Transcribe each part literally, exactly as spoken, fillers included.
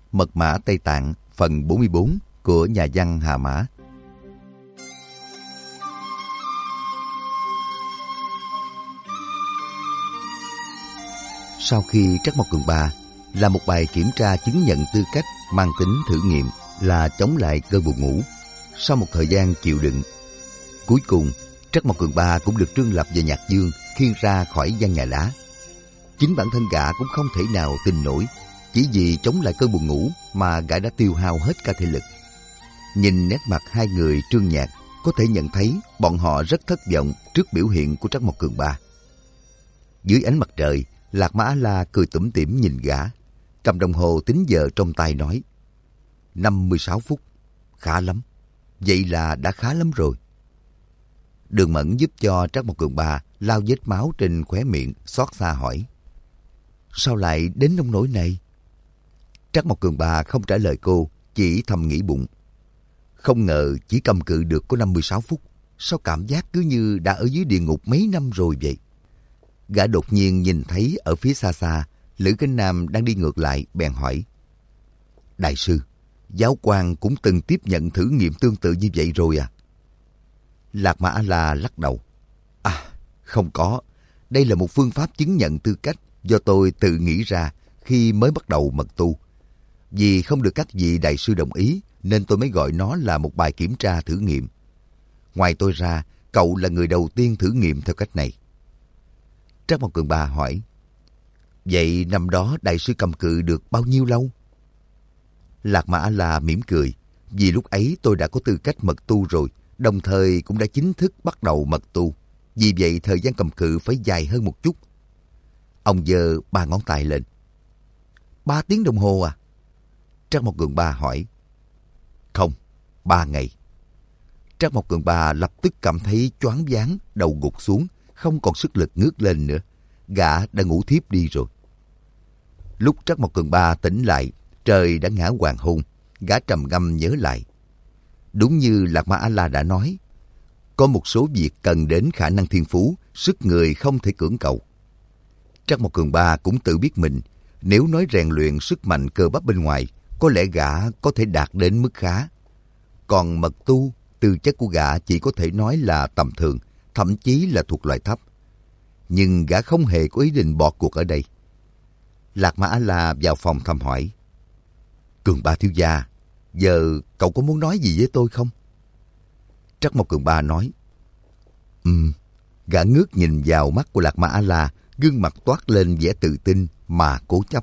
Mật mã Tây Tạng phần bốn mươi bốn của nhà văn Hà Mã. Sau khi Trắc Mộc Cường Ba làm một bài kiểm tra chứng nhận tư cách mang tính thử nghiệm là chống lại cơn buồn ngủ, sau một thời gian chịu đựng, cuối cùng Trắc Mộc Cường Ba cũng được Trương Lập và Nhạc Dương khiêng ra khỏi gian nhà lá. Chính bản thân gã cũng không thể nào tin nổi, chỉ vì chống lại cơn buồn ngủ mà gã đã tiêu hao hết cả thể lực. Nhìn nét mặt hai người Trương Nhạc, có thể nhận thấy bọn họ rất thất vọng trước biểu hiện của Trắc Mộc Cường Ba. Dưới ánh mặt trời, Lạc Mã A-la cười tủm tỉm nhìn gã, cầm đồng hồ tính giờ trong tay nói: năm mươi sáu phút, khá lắm, vậy là đã khá lắm rồi. Đường Mẫn giúp cho Trắc Mộc Cường Ba lau vết máu trên khóe miệng, xót xa hỏi: sao lại đến nông nỗi này? Trắc Mộc Cường Ba không trả lời cô, chỉ thầm nghĩ bụng: không ngờ chỉ cầm cự được có năm mươi sáu phút, sao cảm giác cứ như đã ở dưới địa ngục mấy năm rồi vậy. Gã đột nhiên nhìn thấy ở phía xa xa, Lữ Kinh Nam đang đi ngược lại, bèn hỏi: đại sư, giáo quan cũng từng tiếp nhận thử nghiệm tương tự như vậy rồi à? Lạc Mã A-la lắc đầu: à, không có. Đây là một phương pháp chứng nhận tư cách do tôi tự nghĩ ra khi mới bắt đầu mật tu. Vì không được các vị đại sư đồng ý, nên tôi mới gọi nó là một bài kiểm tra thử nghiệm. Ngoài tôi ra, cậu là người đầu tiên thử nghiệm theo cách này. Trắc Mộc Cường Ba hỏi: vậy năm đó đại sư cầm cự được bao nhiêu lâu? Lạc Mã A-la mỉm cười: vì lúc ấy tôi đã có tư cách mật tu rồi, đồng thời cũng đã chính thức bắt đầu mật tu. Vì vậy thời gian cầm cự phải dài hơn một chút. Ông giơ ba ngón tay lên. Ba tiếng đồng hồ à? Trắc Mộc Cường Ba hỏi. Không, ba ngày. Trắc Mộc Cường Ba lập tức cảm thấy choáng váng, đầu gục xuống, không còn sức lực ngước lên nữa. Gã đã ngủ thiếp đi rồi. Lúc Trắc Mộc Cường Ba tỉnh lại, trời đã ngã hoàng hôn. Gã trầm ngâm nhớ lại. Đúng như Lạc Mã A-la đã nói, có một số việc cần đến khả năng thiên phú, sức người không thể cưỡng cầu. Trắc Mộc Cường Ba cũng tự biết mình, nếu nói rèn luyện sức mạnh cơ bắp bên ngoài, có lẽ gã có thể đạt đến mức khá. Còn mật tu, tư chất của gã chỉ có thể nói là tầm thường, thậm chí là thuộc loại thấp. Nhưng gã không hề có ý định bỏ cuộc ở đây. Lạc Mã A-la vào phòng thăm hỏi. Cường Ba thiếu gia, giờ cậu có muốn nói gì với tôi không? Trắc Mộc Cường Ba nói. Ừm, gã ngước nhìn vào mắt của Lạc Mã A-la, gương mặt toát lên vẻ tự tin mà cố chấp.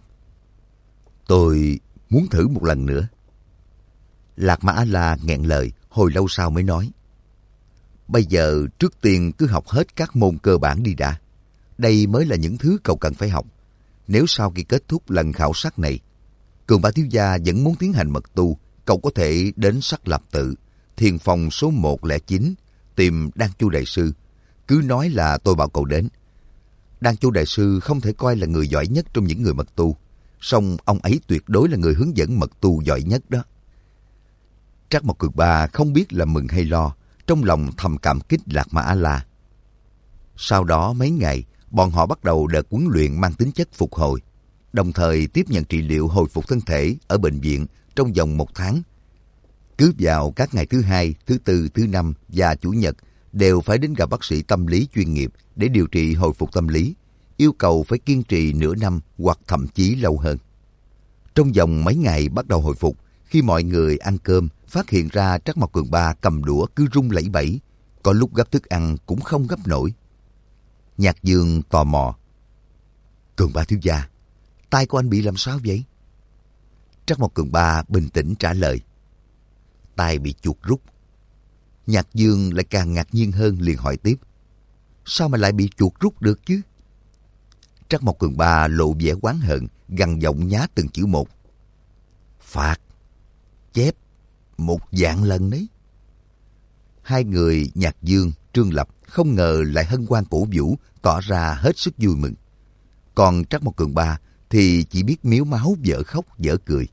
Tôi muốn thử một lần nữa. Lạc Mã A-la nghẹn lời, hồi lâu sau mới nói. Bây giờ trước tiên cứ học hết các môn cơ bản đi đã. Đây mới là những thứ cậu cần phải học. Nếu sau khi kết thúc lần khảo sát này, Cường Ba thiếu gia vẫn muốn tiến hành mật tu, cậu có thể đến Sắc Lập Tự, thiền phòng số một không chín, tìm Đan Chu đại sư. Cứ nói là tôi bảo cậu đến. Đan Chu đại sư không thể coi là người giỏi nhất trong những người mật tu, song ông ấy tuyệt đối là người hướng dẫn mật tu giỏi nhất đó. Trắc Mộc Cường Ba không biết là mừng hay lo, trong lòng thầm cảm kích Lạc Mã A-la. Sau đó mấy ngày, bọn họ bắt đầu đợt huấn luyện mang tính chất phục hồi, đồng thời tiếp nhận trị liệu hồi phục thân thể ở bệnh viện trong vòng một tháng. Cứ vào các ngày thứ hai, thứ tư, thứ năm và chủ nhật đều phải đến gặp bác sĩ tâm lý chuyên nghiệp để điều trị hồi phục tâm lý, yêu cầu phải kiên trì nửa năm hoặc thậm chí lâu hơn. Trong vòng mấy ngày bắt đầu hồi phục, khi mọi người ăn cơm, phát hiện ra Trắc Mộc Cường Ba cầm đũa cứ rung lẩy bẩy, có lúc gấp thức ăn cũng không gấp nổi. Nhạc Dương tò mò. Cường Ba thiếu gia, tay của anh bị làm sao vậy? Trắc Mộc Cường Ba bình tĩnh trả lời. Tay bị chuột rút. Nhạc Dương lại càng ngạc nhiên hơn, liền hỏi tiếp. Sao mà lại bị chuột rút được chứ? Trắc Mộc Cường Ba lộ vẻ oán hận, gằn giọng nhá từng chữ một. Phạt, chép, một vạn lần đấy. Hai người Nhạc Dương, Trương Lập không ngờ lại hân hoan cổ vũ, tỏ ra hết sức vui mừng. Còn Trắc Mộc Cường Ba thì chỉ biết miếu máu dở khóc dở cười.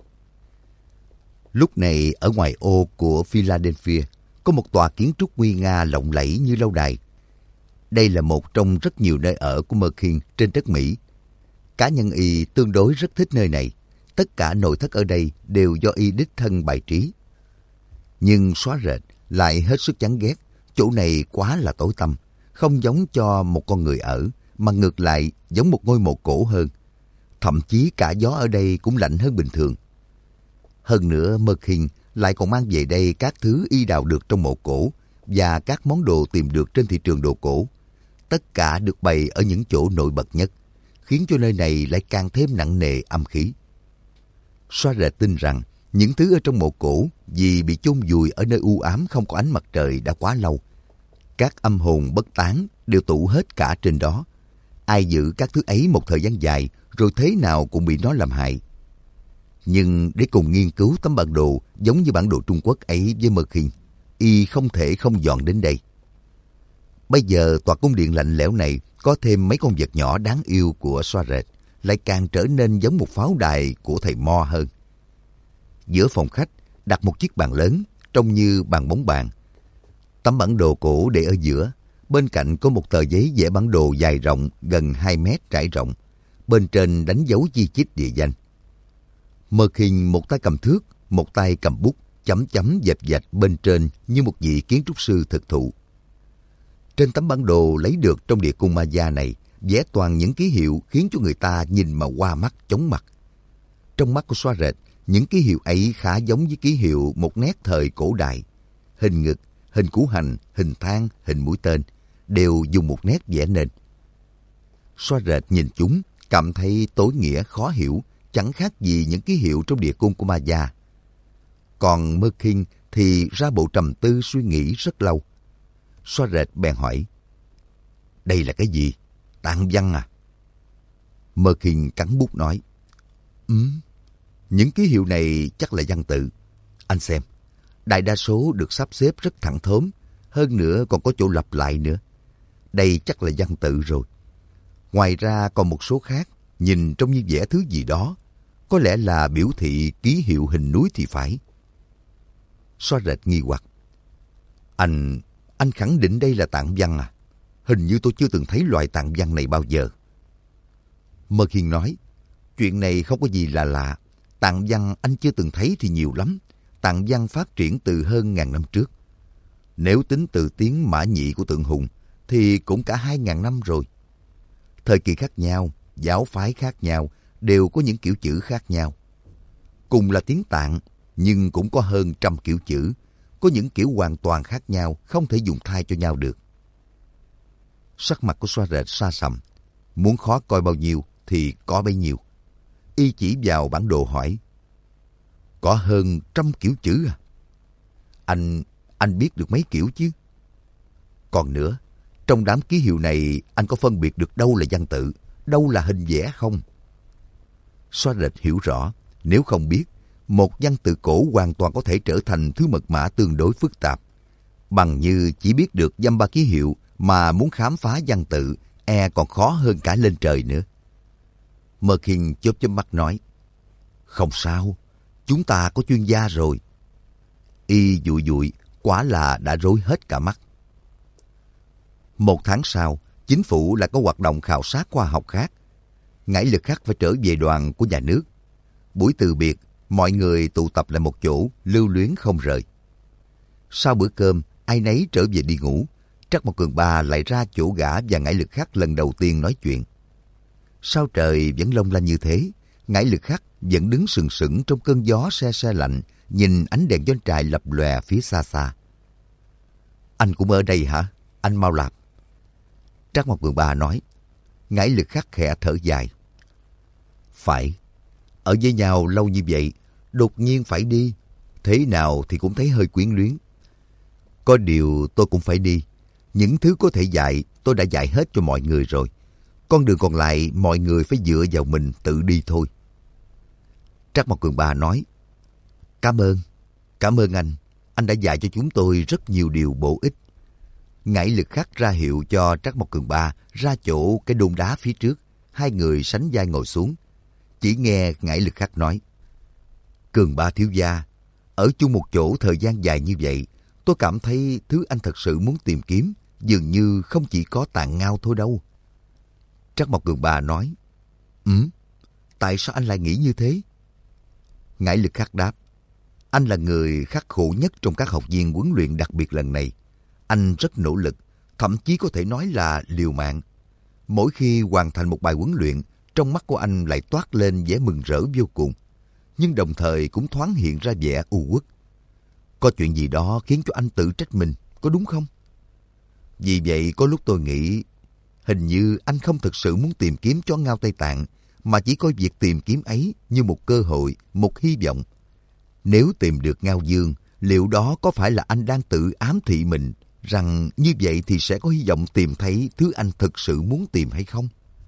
Lúc này ở ngoài ô của Philadelphia có một tòa kiến trúc nguy nga lộng lẫy như lâu đài. Đây là một trong rất nhiều nơi ở của Merkin trên đất Mỹ. Cá nhân y tương đối rất thích nơi này, tất cả nội thất ở đây đều do y đích thân bài trí. Nhưng xóa rệt lại hết sức chán ghét, chỗ này quá là tối tăm, không giống cho một con người ở, mà ngược lại giống một ngôi mộ cổ hơn. Thậm chí cả gió ở đây cũng lạnh hơn bình thường. Hơn nữa Mơ Khiên lại còn mang về đây các thứ y đào được trong mộ cổ và các món đồ tìm được trên thị trường đồ cổ. Tất cả được bày ở những chỗ nổi bật nhất, khiến cho nơi này lại càng thêm nặng nề âm khí. Xóa rệt tin rằng những thứ ở trong mộ cổ vì bị chôn vùi ở nơi u ám không có ánh mặt trời đã quá lâu. Các âm hồn bất tán đều tụ hết cả trên đó. Ai giữ các thứ ấy một thời gian dài rồi thế nào cũng bị nó làm hại. Nhưng để cùng nghiên cứu tấm bản đồ giống như bản đồ Trung Quốc ấy với Mơ Khiên, y không thể không dọn đến đây. Bây giờ tòa cung điện lạnh lẽo này có thêm mấy con vật nhỏ đáng yêu của xóa rệt, lại càng trở nên giống một pháo đài của thầy Mo hơn. Giữa phòng khách đặt một chiếc bàn lớn, trông như bàn bóng bàn. Tấm bản đồ cổ để ở giữa, bên cạnh có một tờ giấy vẽ bản đồ dài rộng gần hai mét trải rộng, bên trên đánh dấu chi chít địa danh. Mơ Khiên một tay cầm thước, một tay cầm bút, chấm chấm dạch dạch bên trên như một vị kiến trúc sư thực thụ. Trên tấm bản đồ lấy được trong địa cung Ma Gia này, vẽ toàn những ký hiệu khiến cho người ta nhìn mà hoa mắt chóng mặt. Trong mắt của xóa rệt, những ký hiệu ấy khá giống với ký hiệu một nét thời cổ đại. Hình ngực, hình củ hành, hình thang, hình mũi tên đều dùng một nét vẽ nên. Xóa rệt nhìn chúng, cảm thấy tối nghĩa khó hiểu, chẳng khác gì những ký hiệu trong địa cung của Ma Gia. Còn Mơ Khiên thì ra bộ trầm tư suy nghĩ rất lâu. Xóa rệt bèn hỏi: đây là cái gì? Tạng văn à? Mơ Khiên cắn bút nói: Ừ, những ký hiệu này chắc là văn tự. Anh xem, đại đa số được sắp xếp rất thẳng thớm, hơn nữa còn có chỗ lặp lại nữa. Đây chắc là văn tự rồi. Ngoài ra còn một số khác, nhìn trông như vẽ thứ gì đó, có lẽ là biểu thị ký hiệu hình núi thì phải. Xóa rệt nghi hoặc: Anh, anh khẳng định đây là tạng văn à? Hình như tôi chưa từng thấy loại tạng văn này bao giờ. Mơ Khiên nói: chuyện này không có gì là lạ. Tạng văn anh chưa từng thấy thì nhiều lắm. Tạng văn phát triển từ hơn ngàn năm trước. Nếu tính từ tiếng Mã Nhị của Tượng Hùng thì cũng cả hai ngàn năm rồi. Thời kỳ khác nhau, giáo phái khác nhau đều có những kiểu chữ khác nhau. Cùng là tiếng Tạng, nhưng cũng có hơn trăm kiểu chữ. Có những kiểu hoàn toàn khác nhau, không thể dùng thay cho nhau được. Sắc mặt của xóa rệt sa sầm. Muốn khó coi bao nhiêu thì có bấy nhiêu. Y chỉ vào bản đồ hỏi: có hơn trăm kiểu chữ à? Anh, anh biết được mấy kiểu chứ? Còn nữa, trong đám ký hiệu này anh có phân biệt được đâu là văn tự, đâu là hình vẽ không? Xóa rệt hiểu rõ, nếu không biết, một văn tự cổ hoàn toàn có thể trở thành thứ mật mã tương đối phức tạp. Bằng như chỉ biết được dăm ba ký hiệu mà muốn khám phá văn tự, e còn khó hơn cả lên trời nữa. Mơ Khiên chớp chớp mắt nói: không sao, chúng ta có chuyên gia rồi. Y dụi dụi, quả là đã rối hết cả mắt. Một tháng sau, chính phủ lại có hoạt động khảo sát khoa học khác. Ngải Lực Khắc phải trở về đoàn của nhà nước. Buổi từ biệt, mọi người tụ tập lại một chỗ, lưu luyến không rời. Sau bữa cơm, ai nấy trở về đi ngủ. Trắc Mộc Cường Ba lại ra chỗ gã và Ngải Lực Khắc lần đầu tiên nói chuyện. Sao trời vẫn long lanh như thế, Ngải Lực Khắc vẫn đứng sừng sững trong cơn gió se se lạnh, nhìn ánh đèn doanh trại lập lòe phía xa xa. Anh cũng ở đây hả? Anh Mao Lạp. Trắc Mộc Cường Ba nói. Ngải Lực Khắc khẽ thở dài. Phải, ở với nhau lâu như vậy, đột nhiên phải đi, thế nào thì cũng thấy hơi quyến luyến. Có điều tôi cũng phải đi. Những thứ có thể dạy, tôi đã dạy hết cho mọi người rồi. Con đường còn lại, mọi người phải dựa vào mình tự đi thôi. Trắc Mộc Cường Ba nói. Cảm ơn, cảm ơn anh. Anh đã dạy cho chúng tôi rất nhiều điều bổ ích. Ngải Lực Khắc ra hiệu cho Trắc Mộc Cường Ba ra chỗ cái đôn đá phía trước. Hai người sánh vai ngồi xuống. Chỉ nghe Ngải Lực Khắc nói. Cường Ba thiếu gia, ở chung một chỗ thời gian dài như vậy, tôi cảm thấy thứ anh thật sự muốn tìm kiếm dường như không chỉ có tạng ngao thôi đâu. Trắc Mộc Cường Ba nói. Ừ, tại sao anh lại nghĩ như thế? Ngải Lực Khắc đáp, anh là người khắc khổ nhất trong các học viên huấn luyện đặc biệt lần này. Anh rất nỗ lực, thậm chí có thể nói là liều mạng. Mỗi khi hoàn thành một bài huấn luyện, trong mắt của anh lại toát lên vẻ mừng rỡ vô cùng, nhưng đồng thời cũng thoáng hiện ra vẻ u uất. Có chuyện gì đó khiến cho anh tự trách mình, có đúng không? Vì vậy có lúc tôi nghĩ, hình như anh không thực sự muốn tìm kiếm chó ngao Tây Tạng, mà chỉ coi việc tìm kiếm ấy như một cơ hội, một hy vọng. Nếu tìm được Ngao Dương, liệu đó có phải là anh đang tự ám thị mình rằng như vậy thì sẽ có hy vọng tìm thấy thứ anh thực sự muốn tìm hay không?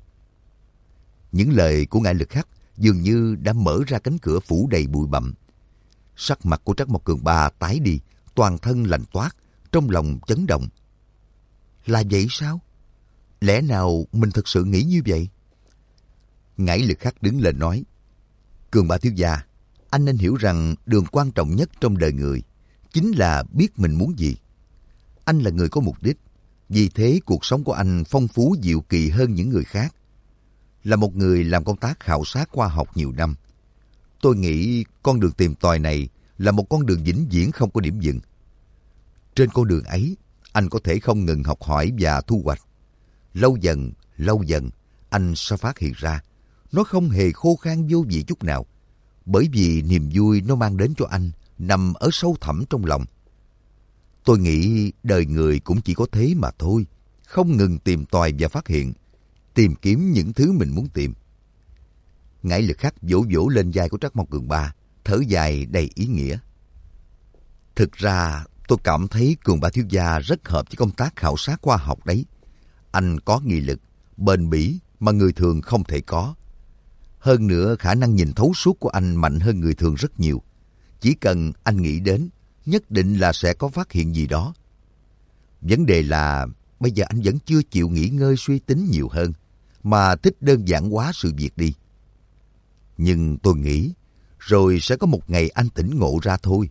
Những lời của Ngải Lực Khắc dường như đã mở ra cánh cửa phủ đầy bụi bặm. Sắc mặt của Trắc Mộc Cường Ba tái đi, toàn thân lạnh toát, trong lòng chấn động. Là vậy sao? Lẽ nào mình thực sự nghĩ như vậy? Ngải Lực Khắc đứng lên nói, Cường Ba thiếu gia, anh nên hiểu rằng đường quan trọng nhất trong đời người chính là biết mình muốn gì. Anh là người có mục đích, vì thế cuộc sống của anh phong phú diệu kỳ hơn những người khác. Là một người làm công tác khảo sát khoa học nhiều năm, tôi nghĩ con đường tìm tòi này là một con đường vĩnh viễn không có điểm dừng. Trên con đường ấy, anh có thể không ngừng học hỏi và thu hoạch. Lâu dần, lâu dần, anh sẽ phát hiện ra nó không hề khô khan vô vị chút nào, bởi vì niềm vui nó mang đến cho anh nằm ở sâu thẳm trong lòng. Tôi nghĩ đời người cũng chỉ có thế mà thôi, không ngừng tìm tòi và phát hiện, tìm kiếm những thứ mình muốn tìm. Ngải Lực Khắc vỗ vỗ lên vai của Trắc Mộc Cường Ba, thở dài đầy ý nghĩa. Thực ra, tôi cảm thấy Cường Ba thiếu gia rất hợp với công tác khảo sát khoa học đấy. Anh có nghị lực, bền bỉ mà người thường không thể có. Hơn nữa, khả năng nhìn thấu suốt của anh mạnh hơn người thường rất nhiều. Chỉ cần anh nghĩ đến, nhất định là sẽ có phát hiện gì đó. Vấn đề là bây giờ anh vẫn chưa chịu nghỉ ngơi suy tính nhiều hơn, mà thích đơn giản hóa sự việc đi. Nhưng tôi nghĩ, rồi sẽ có một ngày anh tỉnh ngộ ra thôi.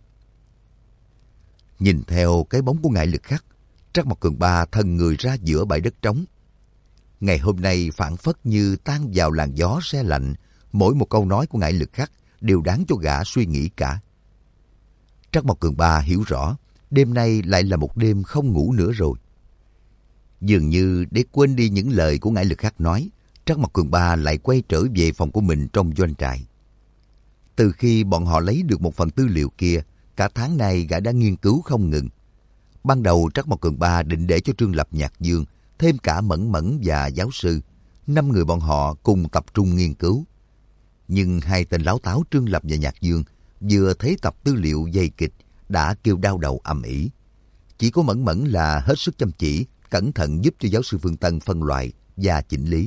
Nhìn theo cái bóng của Ngải Lực Khắc, Trắc Mộc Cường Ba thân người ra giữa bãi đất trống. Ngày hôm nay phảng phất như tan vào làn gió se lạnh, mỗi một câu nói của Ngải Lực Khắc đều đáng cho gã suy nghĩ cả. Trắc Mộc Cường Ba hiểu rõ, đêm nay lại là một đêm không ngủ nữa rồi. Dường như để quên đi những lời của Ngải Lực Khắc nói, Trắc Mộc Cường Ba lại quay trở về phòng của mình trong doanh trại. Từ khi bọn họ lấy được một phần tư liệu kia, cả tháng nay gã đã nghiên cứu không ngừng. Ban đầu Trắc Mộc Cường Ba định để cho Trương Lập, Nhạc Dương, thêm cả Mẫn Mẫn và giáo sư, năm người bọn họ cùng tập trung nghiên cứu. Nhưng hai tên láo táo Trương Lập và Nhạc Dương vừa thấy tập tư liệu dày kịch đã kêu đau đầu ầm ĩ. Chỉ có Mẫn Mẫn là hết sức chăm chỉ, cẩn thận giúp cho giáo sư Phương Tân phân loại và chỉnh lý.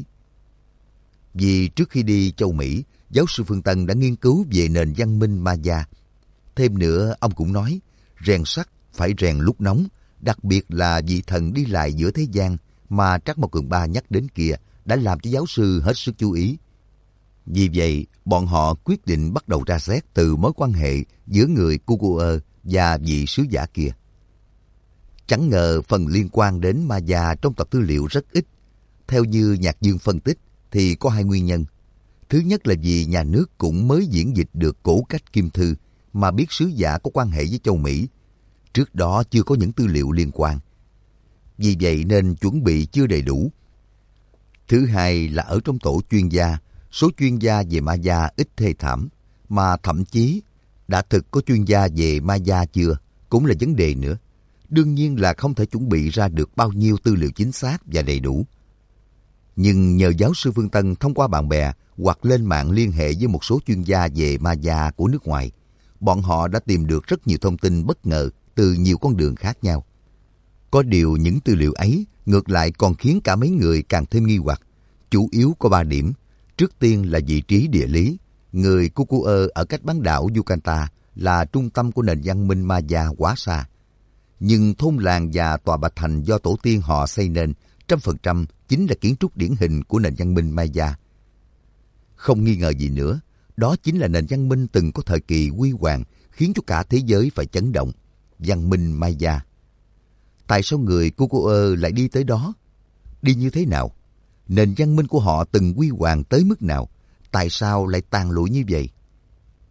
Vì trước khi đi châu Mỹ, giáo sư Phương Tân đã nghiên cứu về nền văn minh Maya. Thêm nữa, ông cũng nói, rèn sắt phải rèn lúc nóng, đặc biệt là vị thần đi lại giữa thế gian mà Trắc Mộc Cường Ba nhắc đến kia đã làm cho giáo sư hết sức chú ý. Vì vậy, bọn họ quyết định bắt đầu ra xét từ mối quan hệ giữa người Kukuơ và vị sứ giả kia. Chẳng ngờ phần liên quan đến Maya trong tập tư liệu rất ít. Theo như Nhạc Dương phân tích thì có hai nguyên nhân. Thứ nhất là vì nhà nước cũng mới diễn dịch được cổ cách Kim Thư mà biết sứ giả có quan hệ với châu Mỹ. Trước đó chưa có những tư liệu liên quan. Vì vậy nên chuẩn bị chưa đầy đủ. Thứ hai là ở trong tổ chuyên gia, số chuyên gia về Maya ít thê thảm, mà thậm chí đã thực có chuyên gia về Maya chưa cũng là vấn đề nữa. Đương nhiên là không thể chuẩn bị ra được bao nhiêu tư liệu chính xác và đầy đủ. Nhưng nhờ giáo sư Phương Tân thông qua bạn bè hoặc lên mạng liên hệ với một số chuyên gia về Maya của nước ngoài, bọn họ đã tìm được rất nhiều thông tin bất ngờ từ nhiều con đường khác nhau. Có điều những tư liệu ấy ngược lại còn khiến cả mấy người càng thêm nghi hoặc. Chủ yếu có ba điểm. Trước tiên là vị trí địa lý. Người Kukuơ ở cách bán đảo Yucatan là trung tâm của nền văn minh Maya quá xa. Nhưng thôn làng và tòa bạch thành do tổ tiên họ xây nên trăm phần trăm chính là kiến trúc điển hình của nền văn minh Maya. Không nghi ngờ gì nữa, đó chính là nền văn minh từng có thời kỳ huy hoàng khiến cho cả thế giới phải chấn động. Văn minh Maya. Tại sao người Kukuơ lại đi tới đó? Đi như thế nào? Nền văn minh của họ từng huy hoàng tới mức nào? Tại sao lại tàn lụi như vậy?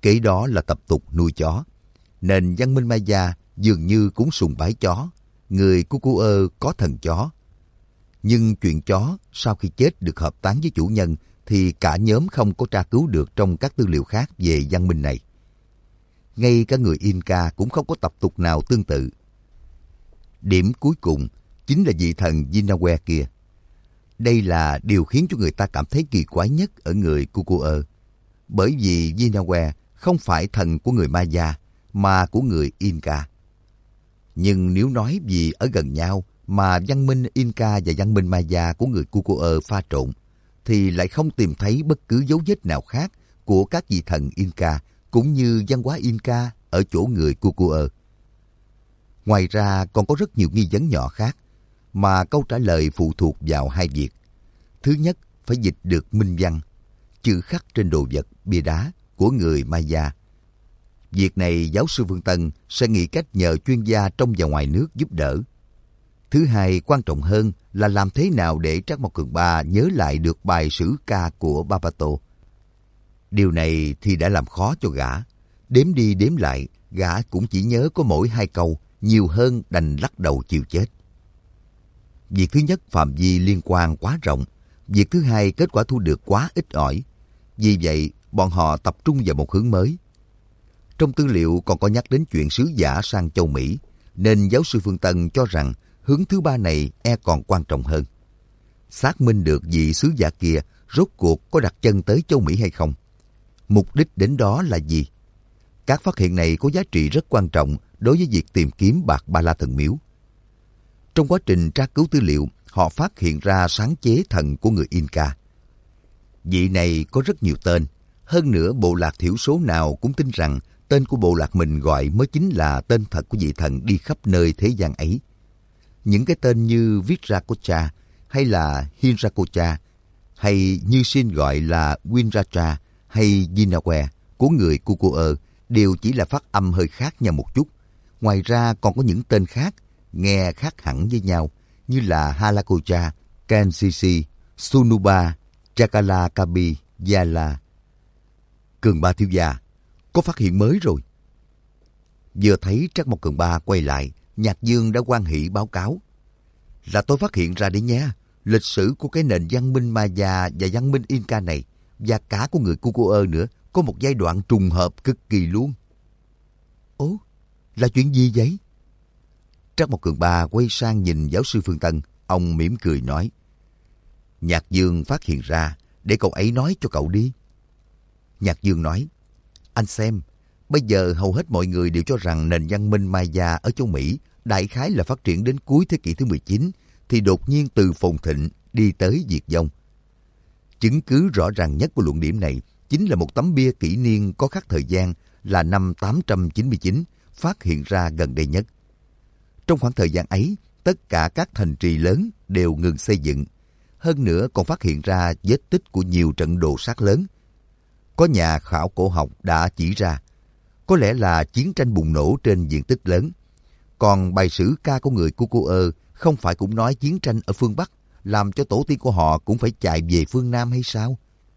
Kế đó là tập tục nuôi chó. Nền văn minh Maya dường như cũng sùng bái chó. Người Cucuơ có thần chó. Nhưng chuyện chó sau khi chết được hợp táng với chủ nhân thì cả nhóm không có tra cứu được trong các tư liệu khác về văn minh này. Ngay cả người Inca cũng không có tập tục nào tương tự. Điểm cuối cùng chính là vị thần Yinawe kia. Đây là điều khiến cho người ta cảm thấy kỳ quái nhất ở người Cucuơ. Bởi vì Yinawe không phải thần của người Maya mà của người Inca. Nhưng nếu nói vì ở gần nhau mà văn minh Inca và văn minh Maya của người Cucuơ pha trộn, thì lại không tìm thấy bất cứ dấu vết nào khác của các vị thần Inca cũng như văn hóa Inca ở chỗ người Cucuơ. Ngoài ra còn có rất nhiều nghi vấn nhỏ khác mà câu trả lời phụ thuộc vào hai việc. Thứ nhất, phải dịch được minh văn, chữ khắc trên đồ vật, bia đá của người Maya. Việc này giáo sư Phương Tân sẽ nghĩ cách nhờ chuyên gia trong và ngoài nước giúp đỡ. Thứ hai, quan trọng hơn là làm thế nào để Trác Mộc Cường Ba nhớ lại được bài sử ca của Babato. Điều này thì đã làm khó cho gã. Đếm đi đếm lại, gã cũng chỉ nhớ có mỗi hai câu, nhiều hơn đành lắc đầu chịu chết. Việc thứ nhất phạm vi liên quan quá rộng. Việc thứ hai kết quả thu được quá ít ỏi. Vì vậy, bọn họ tập trung vào một hướng mới. Trong tư liệu còn có nhắc đến chuyện sứ giả sang châu Mỹ, nên giáo sư Phương Tân cho rằng hướng thứ ba này e còn quan trọng hơn. Xác minh được vị sứ giả kia rốt cuộc có đặt chân tới châu Mỹ hay không. Mục đích đến đó là gì? Các phát hiện này có giá trị rất quan trọng đối với việc tìm kiếm bạc Ba La Thần Miếu. Trong quá trình tra cứu tư liệu, họ phát hiện ra sáng chế thần của người Inca. Vị này có rất nhiều tên. Hơn nữa, bộ lạc thiểu số nào cũng tin rằng tên của bộ lạc mình gọi mới chính là tên thật của vị thần đi khắp nơi thế gian ấy. Những cái tên như Viracocha hay là Hinracocha, hay như xin gọi là Winracha hay Yinawe của người Cucuơ đều chỉ là phát âm hơi khác nhau một chút. Ngoài ra còn có những tên khác nghe khác hẳn với nhau như là Halacocha, Kansisi, Sunuba, Chakalakabi, Yala. Cường Ba thiếu gia, có phát hiện mới rồi. Vừa thấy Trác Mộc Cường Ba quay lại, Nhạc Dương đã hoan hỉ báo cáo. Là tôi phát hiện ra đấy nha, lịch sử của cái nền văn minh Maya và văn minh Inca này, và cả của người Cucuơ nữa, có một giai đoạn trùng hợp cực kỳ luôn. Ồ, là chuyện gì vậy? Trác Mộc Cường Ba quay sang nhìn giáo sư Phương Tân, ông mỉm cười nói. Nhạc Dương phát hiện ra, để cậu ấy nói cho cậu đi. Nhạc Dương nói, anh xem, bây giờ hầu hết mọi người đều cho rằng nền văn minh Maya ở châu Mỹ đại khái là phát triển đến cuối thế kỷ thứ mười chín, thì đột nhiên từ phồn thịnh đi tới diệt vong. Chứng cứ rõ ràng nhất của luận điểm này chính là một tấm bia kỷ niên có khắc thời gian là năm tám trăm chín mươi chín, phát hiện ra gần đây nhất. Trong khoảng thời gian ấy, tất cả các thành trì lớn đều ngừng xây dựng. Hơn nữa còn phát hiện ra vết tích của nhiều trận đồ sát lớn. Có nhà khảo cổ học đã chỉ ra, có lẽ là chiến tranh bùng nổ trên diện tích lớn. Còn bài sử ca của người Cucuơ không phải cũng nói chiến tranh ở phương Bắc, làm cho tổ tiên của họ cũng phải chạy về phương Nam hay sao?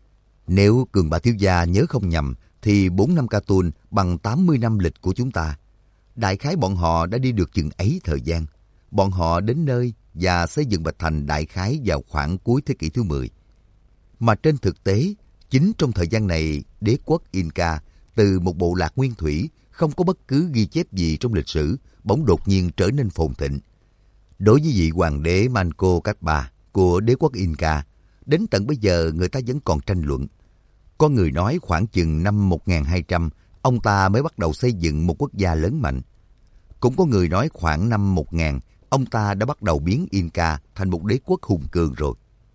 Nếu Cường Ba thiếu gia nhớ không nhầm, thì bốn năm Ca Tôn bằng tám mươi năm lịch của chúng ta. Đại khái bọn họ đã đi được chừng ấy thời gian. Bọn họ đến nơi và xây dựng Bạch Thành đại khái vào khoảng cuối thế kỷ thứ mười. Mà trên thực tế, chính trong thời gian này, đế quốc Inca từ một bộ lạc nguyên thủy không có bất cứ ghi chép gì trong lịch sử, bỗng đột nhiên trở nên phồn thịnh. Đối với vị hoàng đế Manco Capac của đế quốc Inca, đến tận bây giờ người ta vẫn còn tranh luận. Có người nói khoảng chừng năm một nghìn hai trăm, ông ta mới bắt đầu xây dựng một quốc gia lớn mạnh. Cũng có người nói khoảng năm một nghìn, ông ta đã bắt đầu biến Inca thành một đế quốc hùng cường rồi.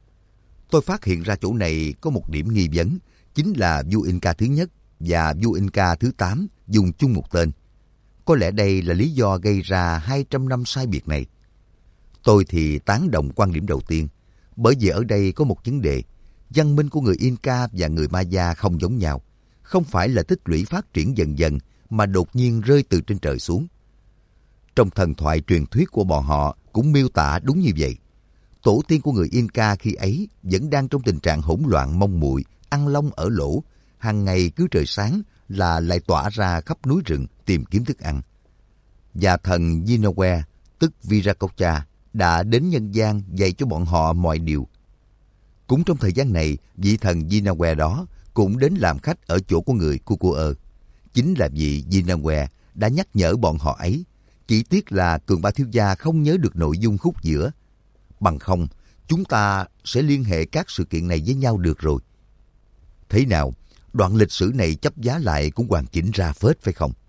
Tôi phát hiện ra chỗ này có một điểm nghi vấn, chính là vua Inca thứ nhất và vua Inca thứ tám dùng chung một tên. Có lẽ đây là lý do gây ra hai trăm năm sai biệt này. Tôi thì tán đồng quan điểm đầu tiên, bởi vì ở đây có một vấn đề. Văn minh của người Inca và người Maya không giống nhau, không phải là tích lũy phát triển dần dần mà đột nhiên rơi từ trên trời xuống. Trong thần thoại truyền thuyết của bọn họ cũng miêu tả đúng như vậy. Tổ tiên của người Inca khi ấy vẫn đang trong tình trạng hỗn loạn mông muội, ăn lông ở lỗ, hàng ngày cứ trời sáng là lại tỏa ra khắp núi rừng tìm kiếm thức ăn. Và thần Yinawe, tức Viracocha, đã đến nhân gian dạy cho bọn họ mọi điều. Cũng trong thời gian này, vị thần Yinawe đó cũng đến làm khách ở chỗ của người Kukuơ. Chính là vị Yinawe đã nhắc nhở bọn họ ấy. Chỉ tiếc là Cường Ba thiếu gia không nhớ được nội dung khúc giữa. Bằng không, chúng ta sẽ liên hệ các sự kiện này với nhau được rồi. Thế nào, đoạn lịch sử này chấp giá lại cũng hoàn chỉnh ra phết phải không?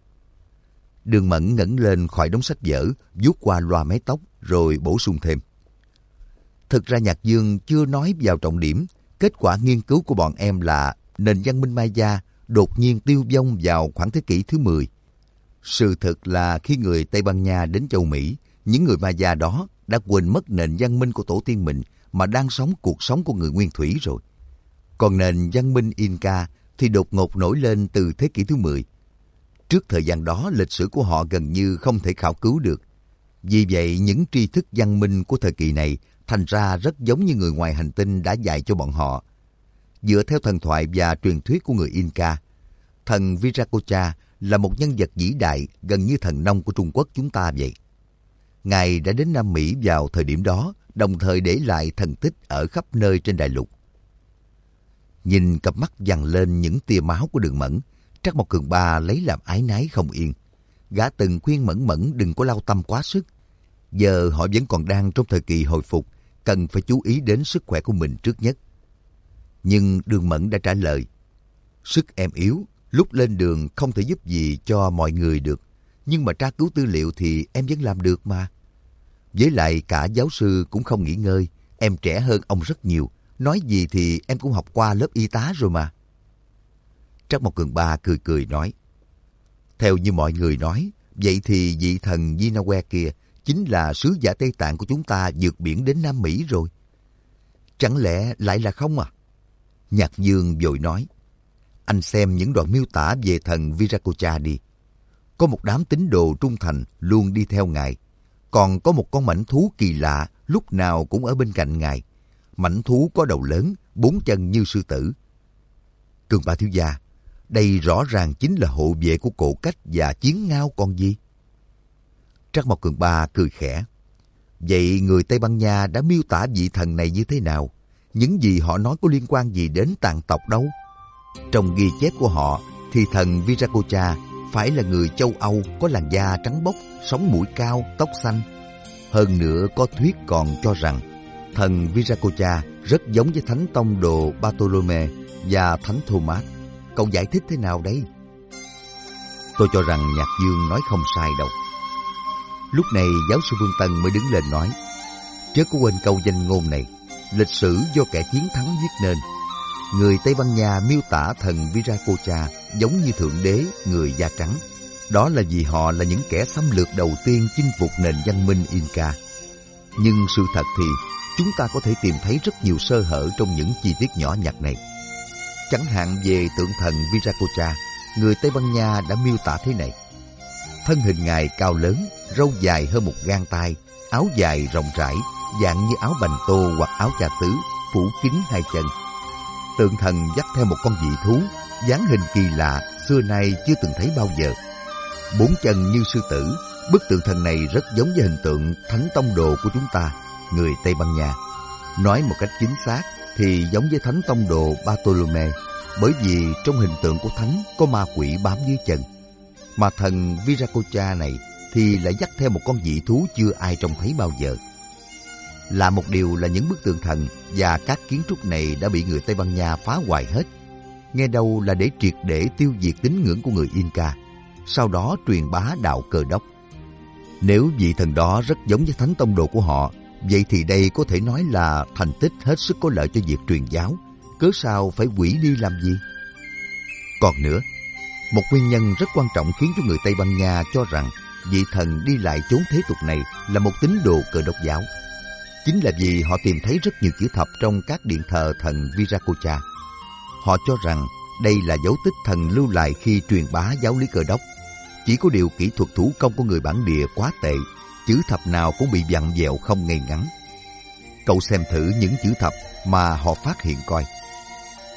Đường Mẫn ngẩng lên khỏi đống sách vở, vuốt qua loa mái tóc rồi bổ sung thêm. Thực ra Nhạc Dương chưa nói vào trọng điểm. Kết quả nghiên cứu của bọn em là nền văn minh Maya đột nhiên tiêu vong vào khoảng thế kỷ thứ mười. Sự thực là khi người Tây Ban Nha đến châu Mỹ, những người Maya đó đã quên mất nền văn minh của tổ tiên mình mà đang sống cuộc sống của người nguyên thủy rồi. Còn nền văn minh Inca thì đột ngột nổi lên từ thế kỷ thứ mười. Trước thời gian đó, lịch sử của họ gần như không thể khảo cứu được. Vì vậy, những tri thức văn minh của thời kỳ này thành ra rất giống như người ngoài hành tinh đã dạy cho bọn họ. Dựa theo thần thoại và truyền thuyết của người Inca, thần Viracocha là một nhân vật vĩ đại gần như thần nông của Trung Quốc chúng ta vậy. Ngài đã đến Nam Mỹ vào thời điểm đó, đồng thời để lại thần tích ở khắp nơi trên đại lục. Nhìn cặp mắt dằn lên những tia máu của Đường Mẫn, Trắc Mộc Cường Ba lấy làm ái nái không yên. Gã từng khuyên Mẫn Mẫn đừng có lao tâm quá sức. Giờ họ vẫn còn đang trong thời kỳ hồi phục, cần phải chú ý đến sức khỏe của mình trước nhất. Nhưng Đường Mẫn đã trả lời, sức em yếu, lúc lên đường không thể giúp gì cho mọi người được. Nhưng mà tra cứu tư liệu thì em vẫn làm được mà. Với lại cả giáo sư cũng không nghỉ ngơi, em trẻ hơn ông rất nhiều. Nói gì thì em cũng học qua lớp y tá rồi mà. Trắc Mộc Cường Ba cười cười nói, theo như mọi người nói, vậy thì vị thần Yinawe kia chính là sứ giả Tây Tạng của chúng ta vượt biển đến Nam Mỹ rồi. Chẳng lẽ lại là không à? Nhạc Dương vội nói, anh xem những đoạn miêu tả về thần Viracocha đi. Có một đám tín đồ trung thành luôn đi theo ngài. Còn có một con mãnh thú kỳ lạ lúc nào cũng ở bên cạnh ngài. Mãnh thú có đầu lớn, bốn chân như sư tử. Cường Ba thiếu gia, đây rõ ràng chính là hộ vệ của Cổ Cách và Chiến Ngao còn gì. Trắc Mộc Cường Ba cười khẽ. Vậy người Tây Ban Nha đã miêu tả vị thần này như thế nào? Những gì họ nói có liên quan gì đến tàn tộc đâu? Trong ghi chép của họ thì thần Viracocha phải là người châu Âu có làn da trắng bóc, sống mũi cao, tóc xanh. Hơn nữa có thuyết còn cho rằng thần Viracocha rất giống với Thánh Tông Đồ Bartolome và Thánh Thomas. Cậu giải thích thế nào đây? Tôi cho rằng Nhạc Dương nói không sai đâu. Lúc này giáo sư Vương Tân mới đứng lên nói, chớ có quên câu danh ngôn này, lịch sử do kẻ chiến thắng viết nên. Người Tây Ban Nha miêu tả thần Viracocha giống như thượng đế người da trắng. Đó là vì họ là những kẻ xâm lược đầu tiên chinh phục nền văn minh Inca. Nhưng sự thật thì chúng ta có thể tìm thấy rất nhiều sơ hở trong những chi tiết nhỏ nhặt này. Chẳng hạn về tượng thần Viracocha, người Tây Ban Nha đã miêu tả thế này. Thân hình ngài cao lớn, râu dài hơn một gang tay, áo dài rộng rãi, dạng như áo bành tô hoặc áo trà tứ, phủ kín hai chân. Tượng thần dắt theo một con dị thú, dáng hình kỳ lạ, xưa nay chưa từng thấy bao giờ. Bốn chân như sư tử, bức tượng thần này rất giống với hình tượng Thánh Tông Đồ của chúng ta, người Tây Ban Nha. Nói một cách chính xác thì giống với Thánh Tông Đồ Bartolome, bởi vì trong hình tượng của Thánh có ma quỷ bám dưới chân. Mà thần Viracocha này thì lại dắt theo một con dị thú chưa ai trông thấy bao giờ. Là một điều là những bức tượng thần và các kiến trúc này đã bị người Tây Ban Nha phá hoại hết. Nghe đâu là để triệt để tiêu diệt tín ngưỡng của người Inca, sau đó truyền bá đạo Cơ Đốc. Nếu vị thần đó rất giống với Thánh Tông Đồ của họ, vậy thì đây có thể nói là thành tích hết sức có lợi cho việc truyền giáo. Cớ sao phải hủy đi làm gì? Còn nữa, một nguyên nhân rất quan trọng khiến cho người Tây Ban Nha cho rằng vị thần đi lại chốn thế tục này là một tín đồ Cơ Đốc giáo. Chính là vì họ tìm thấy rất nhiều chữ thập trong các điện thờ thần Viracocha. Họ cho rằng đây là dấu tích thần lưu lại khi truyền bá giáo lý Cơ Đốc. Chỉ có điều kỹ thuật thủ công của người bản địa quá tệ, chữ thập nào cũng bị vặn vẹo không ngay ngắn. Cậu xem thử những chữ thập mà họ phát hiện coi.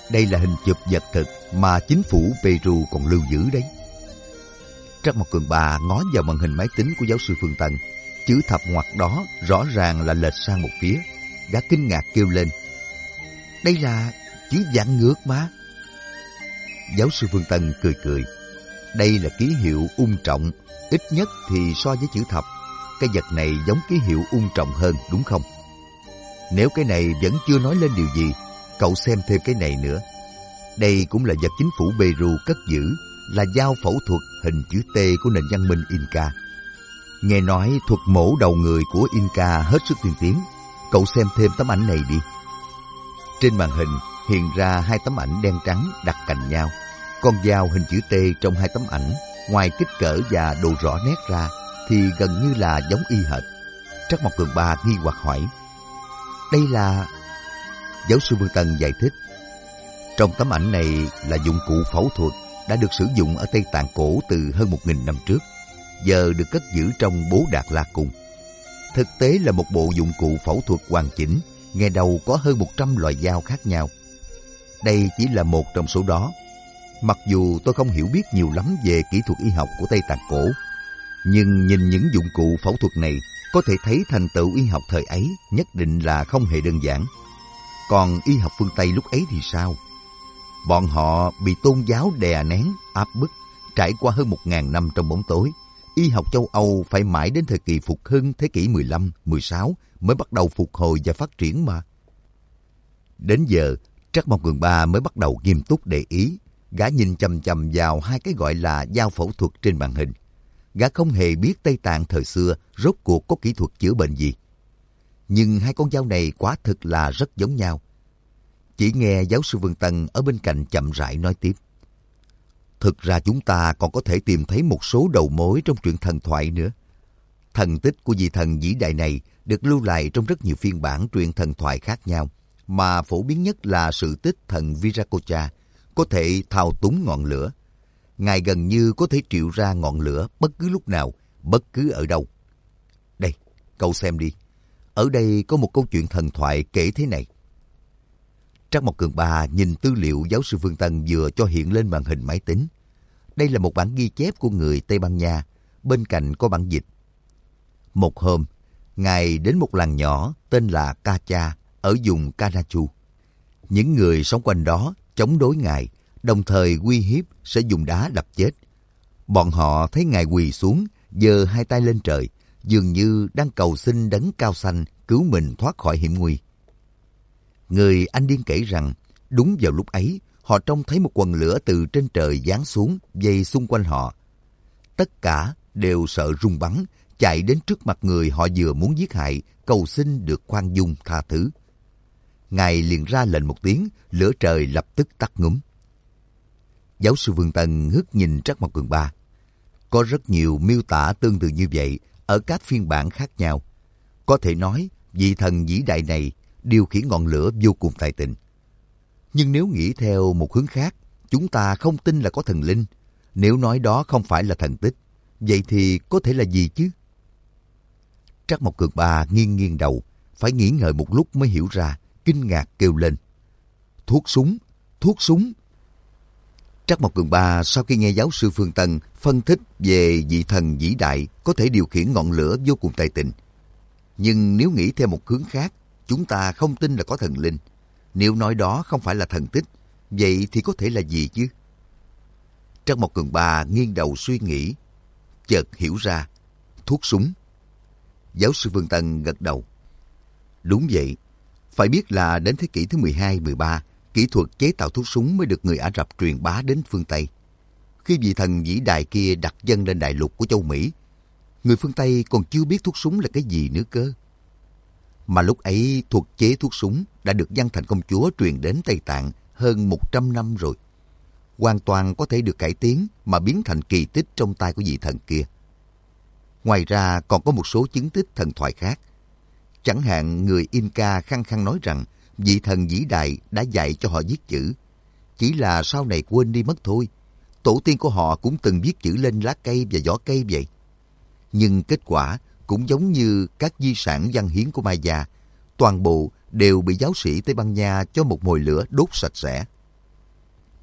Đây là hình chụp vật thực mà chính phủ Peru còn lưu giữ đấy. Trắc Mộc Cường Ba ngó vào màn hình máy tính của giáo sư Phương Tân. Chữ thập ngoặc đó rõ ràng là lệch sang một phía. Gã kinh ngạc kêu lên: đây là chữ vạn ngược mà. Giáo sư Phương Tân cười cười. Đây là ký hiệu ung trọng, ít nhất thì so với chữ thập, cái vật này giống ký hiệu ung trọng hơn, đúng không? Nếu cái này vẫn chưa nói lên điều gì, cậu xem thêm cái này nữa. Đây cũng là vật chính phủ Peru cất giữ, là dao phẫu thuật hình chữ T của nền văn minh Inca. Nghe nói thuật mổ đầu người của Inca hết sức tiên tiến. Cậu xem thêm tấm ảnh này đi. Trên màn hình hiện ra hai tấm ảnh đen trắng đặt cạnh nhau. Con dao hình chữ T trong hai tấm ảnh, ngoài kích cỡ và độ rõ nét ra, thì gần như là giống y hệt. Trắc Mộc Cường Ba nghi hoặc hỏi: đây là... Giáo sư Phương Tân giải thích: trong tấm ảnh này là dụng cụ phẫu thuật đã được sử dụng ở Tây Tạng cổ từ hơn một nghìn năm trước, giờ được cất giữ trong Bố Đạt La Cung. Thực tế là một bộ dụng cụ phẫu thuật hoàn chỉnh, nghe đầu có hơn một trăm loại dao khác nhau. Đây chỉ là một trong số đó. Mặc dù tôi không hiểu biết nhiều lắm về kỹ thuật y học của Tây Tạng cổ, nhưng nhìn những dụng cụ phẫu thuật này, có thể thấy thành tựu y học thời ấy nhất định là không hề đơn giản. Còn y học phương Tây lúc ấy thì sao? Bọn họ bị tôn giáo đè nén, áp bức, trải qua hơn một ngàn năm trong bóng tối. Y học châu Âu phải mãi đến thời kỳ phục hưng thế kỷ mười lăm, mười sáu mới bắt đầu phục hồi và phát triển mà. Đến giờ, Trắc Mộc Cường Ba mới bắt đầu nghiêm túc để ý. Gã nhìn chằm chằm vào hai cái gọi là dao phẫu thuật trên màn hình. Gã không hề biết Tây Tạng thời xưa rốt cuộc có kỹ thuật chữa bệnh gì. Nhưng hai con dao này quả thực là rất giống nhau. Chỉ nghe giáo sư Vương Tân ở bên cạnh chậm rãi nói tiếp: thực ra chúng ta còn có thể tìm thấy một số đầu mối trong truyện thần thoại nữa. Thần tích của vị thần vĩ đại này được lưu lại trong rất nhiều phiên bản truyện thần thoại khác nhau, mà phổ biến nhất là sự tích thần Viracocha, có thể thao túng ngọn lửa. Ngài gần như có thể triệu ra ngọn lửa bất cứ lúc nào, bất cứ ở đâu. Đây, cậu xem đi. Ở đây có một câu chuyện thần thoại kể thế này. Trắc Mộc Cường Ba nhìn tư liệu giáo sư Phương Tân vừa cho hiện lên màn hình máy tính. Đây là một bản ghi chép của người Tây Ban Nha, bên cạnh có bản dịch. Một hôm, Ngài đến một làng nhỏ tên là Cacha ở vùng Canachu. Những người sống quanh đó chống đối Ngài, đồng thời uy hiếp sẽ dùng đá đập chết. Bọn họ thấy Ngài quỳ xuống, giơ hai tay lên trời, dường như đang cầu xin đấng cao xanh cứu mình thoát khỏi hiểm nguy. Người Anh điên kể rằng, đúng vào lúc ấy, họ trông thấy một quần lửa từ trên trời giáng xuống, vây xung quanh họ. Tất cả đều sợ run bắn, chạy đến trước mặt người họ vừa muốn giết hại, cầu xin được khoan dung tha thứ. Ngài liền ra lệnh một tiếng, lửa trời lập tức tắt ngúm. Giáo sư Vương Tân ngước nhìn Trắc Mộc Cường Ba. Có rất nhiều miêu tả tương tự như vậy ở các phiên bản khác nhau. Có thể nói, vị thần vĩ đại này điều khiển ngọn lửa vô cùng tài tình. Nhưng nếu nghĩ theo một hướng khác, chúng ta không tin là có thần linh. Nếu nói đó không phải là thần tích, vậy thì có thể là gì chứ? Trắc Mộc Cường Ba nghiêng nghiêng đầu, phải nghĩ ngợi một lúc mới hiểu ra, kinh ngạc kêu lên: thuốc súng, thuốc súng! Trắc Mộc Cường Ba sau khi nghe giáo sư Phương Tân phân tích về vị thần vĩ đại có thể điều khiển ngọn lửa vô cùng tài tình. Nhưng nếu nghĩ theo một hướng khác, chúng ta không tin là có thần linh. Nếu nói đó không phải là thần tích, vậy thì có thể là gì chứ? Trắc Mộc Cường Ba nghiêng đầu suy nghĩ, chợt hiểu ra: thuốc súng. Giáo sư Phương Tân gật đầu. Đúng vậy, phải biết là đến thế kỷ thứ mười hai, mười ba, kỹ thuật chế tạo thuốc súng mới được người Ả Rập truyền bá đến phương Tây. Khi vị thần vĩ đại kia đặt chân lên đại lục của châu Mỹ, người phương Tây còn chưa biết thuốc súng là cái gì nữa cơ. Mà lúc ấy thuật chế thuốc súng đã được Văn Thành công chúa truyền đến Tây Tạng hơn một trăm năm rồi. Hoàn toàn có thể được cải tiến mà biến thành kỳ tích trong tay của vị thần kia. Ngoài ra còn có một số chứng tích thần thoại khác. Chẳng hạn người Inca khăng khăng nói rằng vị thần vĩ đại đã dạy cho họ viết chữ. Chỉ là sau này quên đi mất thôi. Tổ tiên của họ cũng từng viết chữ lên lá cây và vỏ cây vậy. Nhưng kết quả cũng giống như các di sản văn hiến của Maya, toàn bộ đều bị giáo sĩ Tây Ban Nha cho một mồi lửa đốt sạch sẽ.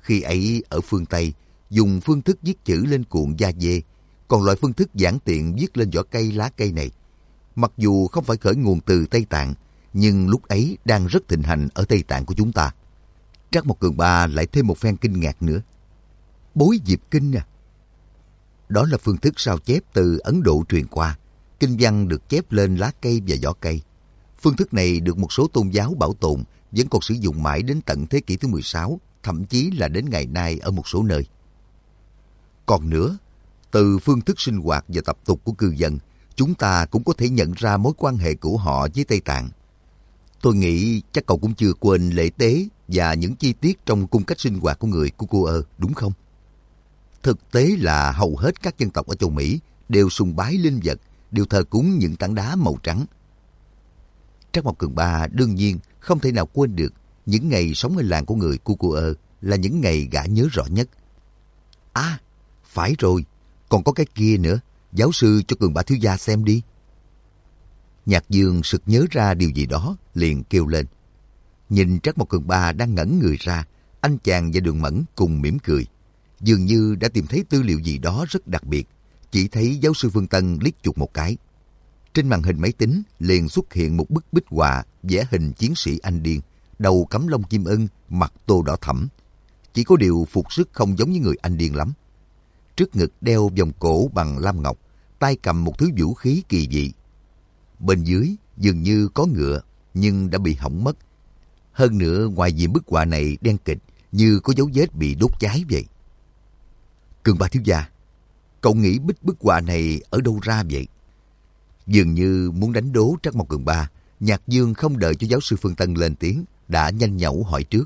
Khi ấy ở phương Tây, dùng phương thức viết chữ lên cuộn da dê, còn loại phương thức giản tiện viết lên vỏ cây lá cây này. Mặc dù không phải khởi nguồn từ Tây Tạng, nhưng lúc ấy đang rất thịnh hành ở Tây Tạng của chúng ta. Trác Mộc Cường Ba lại thêm một phen kinh ngạc nữa. Bối diệp kinh à? Đó là phương thức sao chép từ Ấn Độ truyền qua. Kinh văn được chép lên lá cây và vỏ cây. Phương thức này được một số tôn giáo bảo tồn, vẫn còn sử dụng mãi đến tận thế kỷ thứ mười sáu, thậm chí là đến ngày nay ở một số nơi. Còn nữa, từ phương thức sinh hoạt và tập tục của cư dân, chúng ta cũng có thể nhận ra mối quan hệ của họ với Tây Tạng. Tôi nghĩ chắc cậu cũng chưa quên lễ tế và những chi tiết trong cung cách sinh hoạt của người Kukuơ, đúng không? Thực tế là hầu hết các dân tộc ở châu Mỹ đều sùng bái linh vật, đều thờ cúng những tảng đá màu trắng. Trác Mộc Cường Ba đương nhiên không thể nào quên được những ngày sống ở làng của người Kukuơ là những ngày gã nhớ rõ nhất. À, phải rồi, còn có cái kia nữa, giáo sư cho Cường Ba thiếu gia xem đi. Nhạc Dương sực nhớ ra điều gì đó, liền kêu lên. Nhìn Trác Mộc Cường Ba đang ngẩn người ra, anh chàng và Đường Mẫn cùng mỉm cười. Dường như đã tìm thấy tư liệu gì đó rất đặc biệt, chỉ thấy giáo sư Phương Tân liếc chuột một cái. Trên màn hình máy tính liền xuất hiện một bức bích họa vẽ hình chiến sĩ Anh điên, đầu cắm lông chim ưng, mặt tô đỏ thẫm. Chỉ có điều phục sức không giống như người Anh điên lắm. Trước ngực đeo vòng cổ bằng lam ngọc, tay cầm một thứ vũ khí kỳ dị. Bên dưới dường như có ngựa, nhưng đã bị hỏng mất. Hơn nữa, ngoài diện bức họa này đen kịt, như có dấu vết bị đốt cháy vậy. Cường Ba thiếu gia, cậu nghĩ bích bức họa này ở đâu ra vậy? Dường như muốn đánh đố Trác Mộc Cường Ba, Nhạc Dương không đợi cho giáo sư Phương Tân lên tiếng, đã nhanh nhẩu hỏi trước.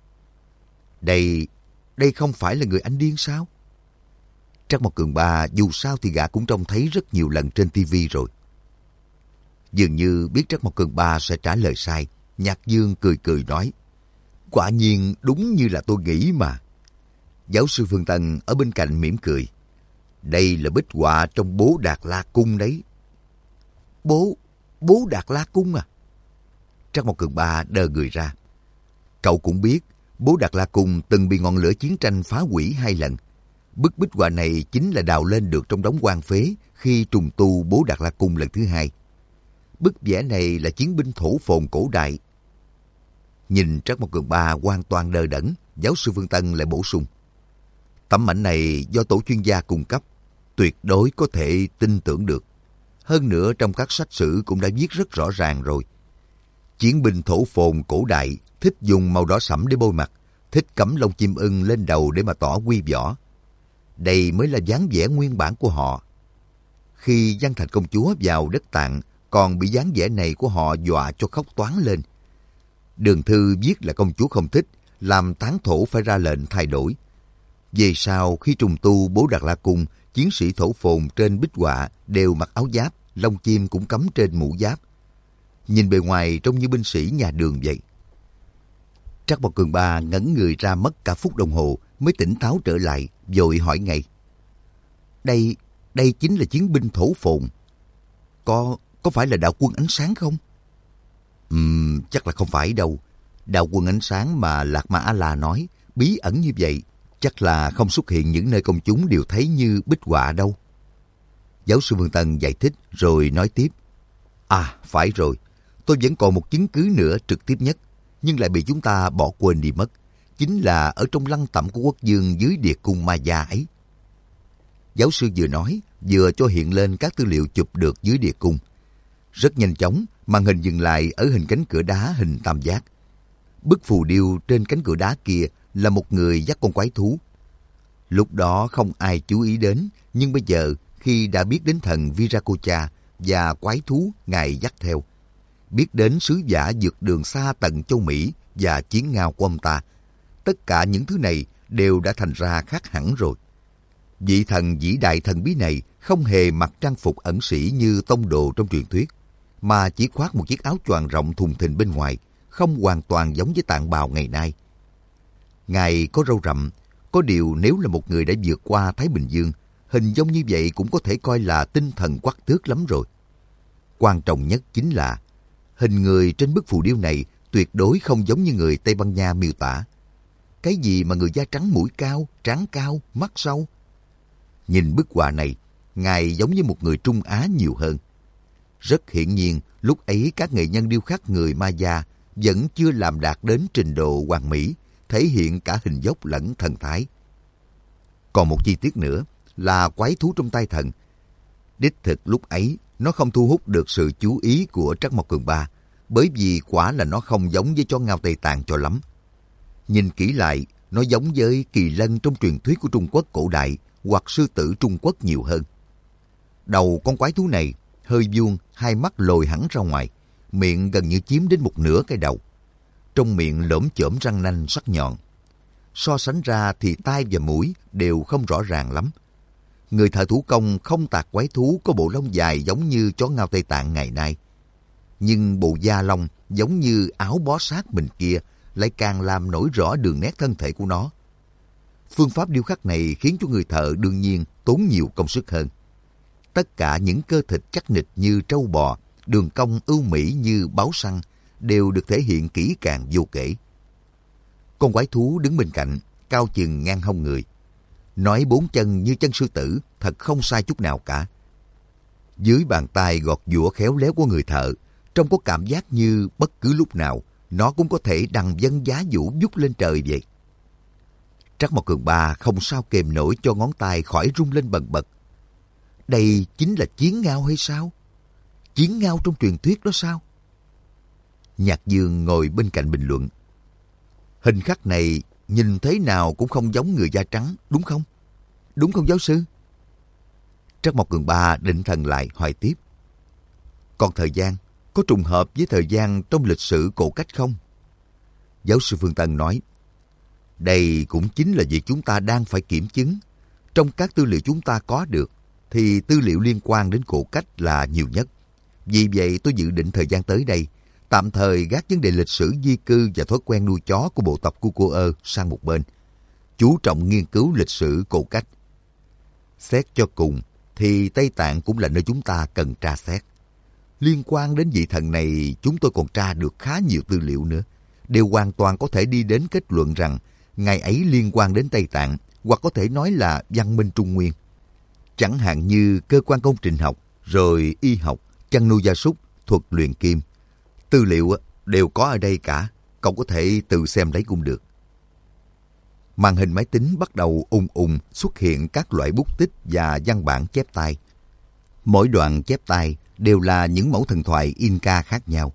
Đây, đây không phải là người Anh điên sao? Trác Mộc Cường Ba dù sao thì gã cũng trông thấy rất nhiều lần trên tivi rồi. Dường như biết Trác Mộc Cường Ba sẽ trả lời sai, Nhạc Dương cười cười nói. Quả nhiên đúng như là tôi nghĩ mà. Giáo sư Phương Tân ở bên cạnh mỉm cười. Đây là bích họa trong Bố Đạt La Cung đấy. Bố, Bố Đạt La Cung à? Trác Mộc Cường Ba đờ người ra. Cậu cũng biết, Bố Đạt La Cung từng bị ngọn lửa chiến tranh phá hủy hai lần. Bức bích họa này chính là đào lên được trong đống hoang phế khi trùng tu Bố Đạt La Cung lần thứ hai. Bức vẽ này là chiến binh thổ phồn cổ đại. Nhìn Trác Mộc Cường Ba hoàn toàn đờ đẫn, giáo sư Phương Tân lại bổ sung. Tấm ảnh này do tổ chuyên gia cung cấp, tuyệt đối có thể tin tưởng được. Hơn nữa trong các sách sử cũng đã viết rất rõ ràng rồi. Chiến binh thổ phồn cổ đại thích dùng màu đỏ sẫm để bôi mặt, thích cắm lông chim ưng lên đầu để mà tỏ quy võ. Đây mới là dáng vẻ nguyên bản của họ. Khi Giang Thành công chúa vào đất Tạng, còn bị dáng vẻ này của họ dọa cho khóc toáng lên. Đường thư viết là công chúa không thích, làm tán thổ phải ra lệnh thay đổi. Về sau, khi trùng tu Bố Đạt La Cung, chiến sĩ thổ phồn trên bích họa đều mặc áo giáp, lông chim cũng cắm trên mũ giáp. Nhìn bề ngoài trông như binh sĩ nhà Đường vậy. Trác Mộc Cường Ba ngẩn người ra mất cả phút đồng hồ mới tỉnh táo trở lại, vội hỏi ngay. Đây, đây chính là chiến binh thổ phồn. Có, có phải là đạo quân ánh sáng không? Ừm, chắc là không phải đâu. Đạo quân ánh sáng mà Lạc Ma A-la nói, bí ẩn như vậy, chắc là không xuất hiện những nơi công chúng đều thấy như bích họa đâu. Giáo sư Phương Tân giải thích rồi nói tiếp. À, phải rồi, tôi vẫn còn một chứng cứ nữa trực tiếp nhất, nhưng lại bị chúng ta bỏ quên đi mất. Chính là ở trong lăng tẩm của quốc vương dưới địa cung Ma Gia ấy. Giáo sư vừa nói, vừa cho hiện lên các tư liệu chụp được dưới địa cung. Rất nhanh chóng, màn hình dừng lại ở hình cánh cửa đá hình tam giác. Bức phù điêu trên cánh cửa đá kia là một người dắt con quái thú. Lúc đó không ai chú ý đến, nhưng bây giờ khi đã biết đến thần Viracocha và quái thú ngài dắt theo, biết đến sứ giả vượt đường xa tận châu Mỹ và chiến ngao của ông ta, tất cả những thứ này đều đã thành ra khác hẳn rồi. Vị thần vĩ đại thần bí này không hề mặc trang phục ẩn sĩ như tông đồ trong truyền thuyết, mà chỉ khoác một chiếc áo choàng rộng thùng thình bên ngoài, không hoàn toàn giống với tạng bào ngày nay. Ngài có râu rậm, có điều nếu là một người đã vượt qua Thái Bình Dương, hình giống như vậy cũng có thể coi là tinh thần quắc thước lắm rồi. Quan trọng nhất chính là hình người trên bức phù điêu này tuyệt đối không giống như người Tây Ban Nha miêu tả. cái gì mà người da trắng mũi cao, trán cao, mắt sâu? Nhìn bức họa này, Ngài giống như một người Trung Á nhiều hơn. Rất hiển nhiên, lúc ấy các nghệ nhân điêu khắc người Maya vẫn chưa làm đạt đến trình độ hoàn mỹ, thể hiện cả hình dốc lẫn thần thái. Còn một chi tiết nữa là quái thú trong tay thần. Đích thực lúc ấy, nó không thu hút được sự chú ý của Trắc Mộc Cường Ba, bởi vì quả là nó không giống với chó ngao Tây Tạng cho lắm. Nhìn kỹ lại, nó giống với kỳ lân trong truyền thuyết của Trung Quốc cổ đại hoặc sư tử Trung Quốc nhiều hơn. Đầu con quái thú này hơi vuông, hai mắt lồi hẳn ra ngoài, miệng gần như chiếm đến một nửa cái đầu. Trong miệng lởm chởm răng nanh sắc nhọn. So sánh ra thì tai và mũi đều không rõ ràng lắm. Người thợ thủ công không tạc quái thú có bộ lông dài giống như chó ngao Tây Tạng ngày nay. Nhưng bộ da lông giống như áo bó sát mình kia lại càng làm nổi rõ đường nét thân thể của nó. Phương pháp điêu khắc này khiến cho người thợ đương nhiên tốn nhiều công sức hơn. Tất cả những cơ thịt chắc nịch như trâu bò, đường cong ưu mỹ như báo săn đều được thể hiện kỹ càng vô kể. Con quái thú đứng bên cạnh, cao chừng ngang hông người. Nói bốn chân như chân sư tử, thật không sai chút nào cả. Dưới bàn tay gọt giũa khéo léo của người thợ, trông có cảm giác như bất cứ lúc nào nó cũng có thể đằng vân giá vũ vút lên trời vậy. Trắc Mộc Cường Ba không sao kềm nổi cho ngón tay khỏi rung lên bần bật. Đây chính là chiến ngao hay sao? Chiến ngao trong truyền thuyết đó sao? Nhạc Dương ngồi bên cạnh bình luận. Hình khắc này nhìn thế nào cũng không giống người da trắng, đúng không? Đúng không giáo sư? Trắc Mộc Cường Ba định thần lại hỏi tiếp. Còn thời gian, có trùng hợp với thời gian trong lịch sử cổ cách không? Giáo sư Phương Tân nói. Đây cũng chính là việc chúng ta đang phải kiểm chứng. Trong các tư liệu chúng ta có được, thì tư liệu liên quan đến cổ cách là nhiều nhất. Vì vậy tôi dự định thời gian tới đây, tạm thời gác vấn đề lịch sử di cư và thói quen nuôi chó của bộ tộc Kuko-ơ sang một bên, chú trọng nghiên cứu lịch sử cổ cách. Xét cho cùng, thì Tây Tạng cũng là nơi chúng ta cần tra xét. Liên quan đến vị thần này, chúng tôi còn tra được khá nhiều tư liệu nữa, đều hoàn toàn có thể đi đến kết luận rằng ngài ấy liên quan đến Tây Tạng, hoặc có thể nói là văn minh Trung Nguyên. Chẳng hạn như cơ quan công trình học, rồi y học, chăn nuôi gia súc, thuật luyện kim. Tư liệu đều có ở đây cả, cậu có thể tự xem lấy cũng được. Màn hình máy tính bắt đầu ùng ùng xuất hiện các loại bút tích và văn bản chép tay. Mỗi đoạn chép tay đều là những mẫu thần thoại Inca khác nhau.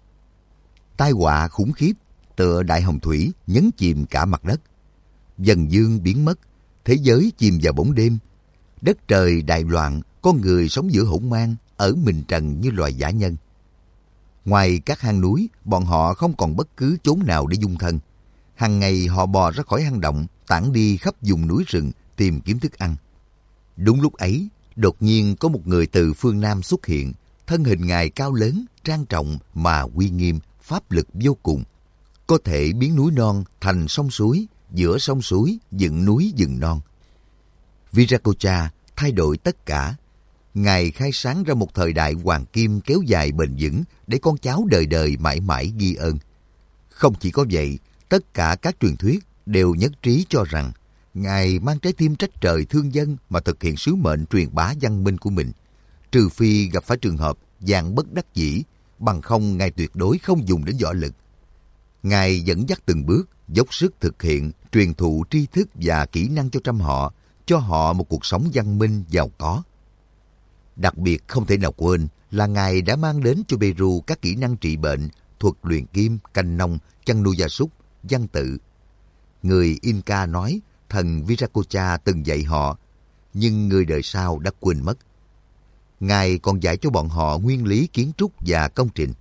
Tai họa khủng khiếp, tựa đại hồng thủy nhấn chìm cả mặt đất. Dần dương biến mất, thế giới chìm vào bóng đêm. Đất trời đại loạn, con người sống giữa hỗn mang, ở mình trần như loài dã nhân. Ngoài các hang núi, bọn họ không còn bất cứ chốn nào để dung thân. Hàng ngày họ bò ra khỏi hang động, tản đi khắp vùng núi rừng tìm kiếm thức ăn. Đúng lúc ấy, đột nhiên có một người từ phương Nam xuất hiện, thân hình ngài cao lớn, trang trọng mà uy nghiêm, pháp lực vô cùng. Có thể biến núi non thành sông suối, giữa sông suối dựng núi dựng non. Viracocha thay đổi tất cả. Ngài khai sáng ra một thời đại hoàng kim kéo dài bền vững để con cháu đời đời mãi mãi ghi ơn. Không chỉ có vậy, tất cả các truyền thuyết đều nhất trí cho rằng Ngài mang trái tim trách trời thương dân mà thực hiện sứ mệnh truyền bá văn minh của mình. Trừ phi gặp phải trường hợp vạn bất đắc dĩ, bằng không Ngài tuyệt đối không dùng đến võ lực. Ngài dẫn dắt từng bước, dốc sức thực hiện, truyền thụ tri thức và kỹ năng cho trăm họ, cho họ một cuộc sống văn minh giàu có. Đặc biệt không thể nào quên là Ngài đã mang đến cho Peru các kỹ năng trị bệnh, thuật luyện kim, canh nông, chăn nuôi gia súc, văn tự. Người Inca nói thần Viracocha từng dạy họ, nhưng người đời sau đã quên mất. Ngài còn dạy cho bọn họ nguyên lý kiến trúc và công trình.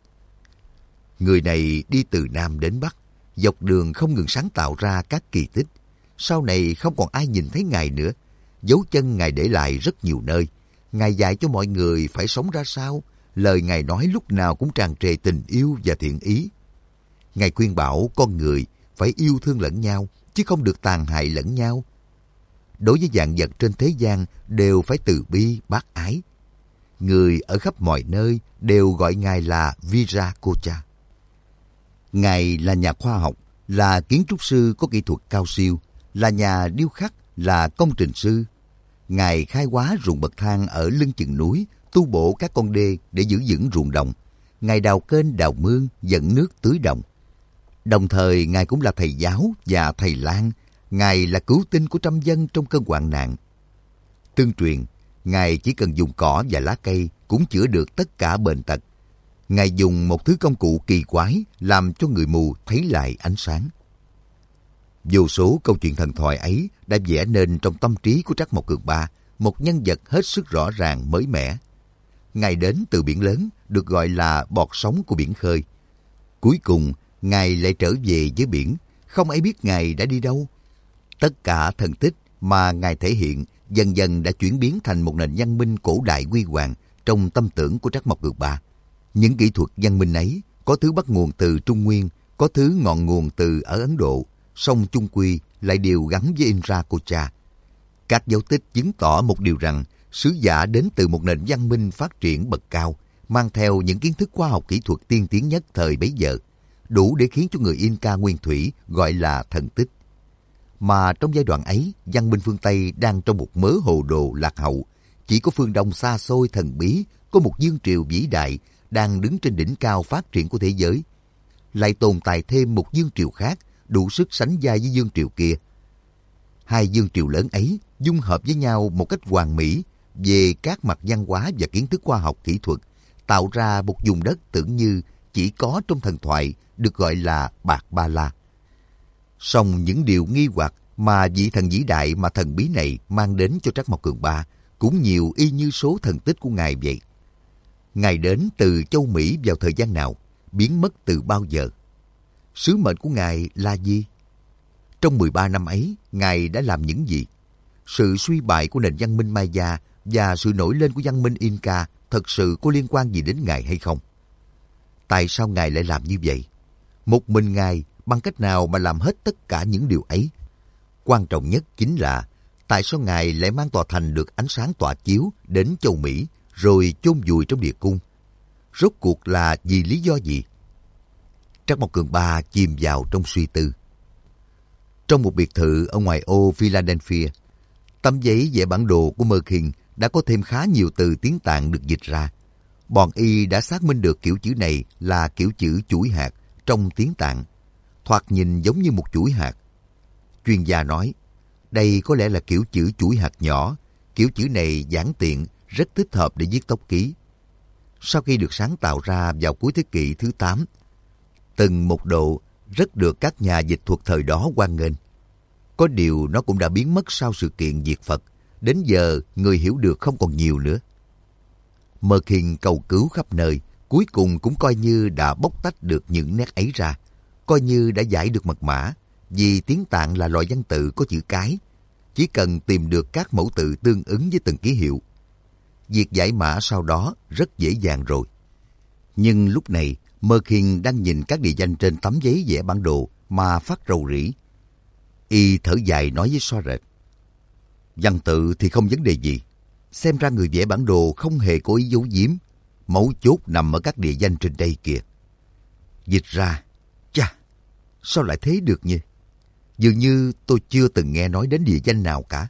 Người này đi từ Nam đến Bắc, dọc đường không ngừng sáng tạo ra các kỳ tích. Sau này không còn ai nhìn thấy Ngài nữa. Dấu chân Ngài để lại rất nhiều nơi. Ngài dạy cho mọi người phải sống ra sao. Lời Ngài nói lúc nào cũng tràn trề tình yêu và thiện ý. Ngài khuyên bảo con người phải yêu thương lẫn nhau, chứ không được tàn hại lẫn nhau. Đối với vạn vật trên thế gian đều phải từ bi, bác ái. Người ở khắp mọi nơi đều gọi Ngài là Viracocha. Ngài là nhà khoa học, là kiến trúc sư có kỹ thuật cao siêu, là nhà điêu khắc, là công trình sư. Ngài khai hóa ruộng bậc thang ở lưng chừng núi, tu bổ các con đê để giữ vững ruộng đồng. Ngài đào kênh đào mương, dẫn nước tưới đồng. Đồng thời, Ngài cũng là thầy giáo và thầy lang. Ngài là cứu tinh của trăm dân trong cơn hoạn nạn. Tương truyền, Ngài chỉ cần dùng cỏ và lá cây cũng chữa được tất cả bệnh tật. Ngài dùng một thứ công cụ kỳ quái làm cho người mù thấy lại ánh sáng. Vô số câu chuyện thần thoại ấy đã vẽ nên trong tâm trí của Trắc Mộc Cường Ba một nhân vật hết sức rõ ràng mới mẻ. Ngài đến từ biển lớn, được gọi là bọt sóng của biển khơi. Cuối cùng, Ngài lại trở về với biển, không ai biết Ngài đã đi đâu. Tất cả thần tích mà Ngài thể hiện dần dần đã chuyển biến thành một nền văn minh cổ đại huy hoàng trong tâm tưởng của Trắc Mộc Cường Ba. Những kỹ thuật văn minh ấy có thứ bắt nguồn từ Trung Nguyên, có thứ ngọn nguồn từ ở Ấn Độ, song chung quy lại đều gắn với Indrakocha. Các dấu tích chứng tỏ một điều rằng sứ giả đến từ một nền văn minh phát triển bậc cao, mang theo những kiến thức khoa học kỹ thuật tiên tiến nhất thời bấy giờ, đủ để khiến cho người Inca nguyên thủy gọi là thần tích. Mà trong giai đoạn ấy, văn minh phương Tây đang trong một mớ hồ đồ lạc hậu. Chỉ có phương Đông xa xôi thần bí, có một vương triều vĩ đại đang đứng trên đỉnh cao phát triển của thế giới. Lại tồn tại thêm một vương triều khác đủ sức sánh vai với vương triều kia. Hai vương triều lớn ấy dung hợp với nhau một cách hoàn mỹ về các mặt văn hóa và kiến thức khoa học kỹ thuật, tạo ra một vùng đất tưởng như chỉ có trong thần thoại, được gọi là Bạc Ba La. Song những điều nghi hoặc mà vị thần vĩ đại mà thần bí này mang đến cho Trắc Mộc Cường Ba cũng nhiều y như số thần tích của Ngài vậy. Ngài đến từ châu Mỹ vào thời gian nào, biến mất từ bao giờ? Sứ mệnh của Ngài là gì? Trong mười ba năm ấy, Ngài đã làm những gì? Sự suy bại của nền văn minh Maya và sự nổi lên của văn minh Inca thật sự có liên quan gì đến Ngài hay không? Tại sao Ngài lại làm như vậy? Một mình Ngài bằng cách nào mà làm hết tất cả những điều ấy? Quan trọng nhất chính là tại sao Ngài lại mang tòa thành được ánh sáng tỏa chiếu đến châu Mỹ rồi chôn vùi trong địa cung? Rốt cuộc là vì lý do gì? Trắc Mộc Cường Ba chìm vào trong suy tư. Trong một biệt thự ở ngoài ô Philadelphia, tấm giấy vẽ bản đồ của Merkin đã có thêm khá nhiều từ tiếng Tạng được dịch ra. Bọn y đã xác minh được kiểu chữ này là kiểu chữ chuỗi hạt trong tiếng Tạng, thoạt nhìn giống như một chuỗi hạt. Chuyên gia nói, đây có lẽ là kiểu chữ chuỗi hạt nhỏ, kiểu chữ này giản tiện, rất thích hợp để viết tốc ký. Sau khi được sáng tạo ra vào cuối thế kỷ thứ tám, từng một độ rất được các nhà dịch thuật thời đó hoan nghênh. Có điều nó cũng đã biến mất sau sự kiện diệt Phật, đến giờ người hiểu được không còn nhiều nữa. Merkin cầu cứu khắp nơi, cuối cùng cũng coi như đã bóc tách được những nét ấy ra, coi như đã giải được mật mã, vì tiếng Tạng là loại văn tự có chữ cái, chỉ cần tìm được các mẫu tự tương ứng với từng ký hiệu. Việc giải mã sau đó rất dễ dàng rồi. Nhưng lúc này, Merkin đang nhìn các địa danh trên tấm giấy vẽ bản đồ mà phát rầu rĩ. Y thở dài nói với Soaret, văn tự thì không vấn đề gì. Xem ra người vẽ bản đồ không hề có ý giấu giếm. Mấu chốt nằm ở các địa danh trên đây kìa. Dịch ra, chà, sao lại thế được nhỉ? Dường như tôi chưa từng nghe nói đến địa danh nào cả.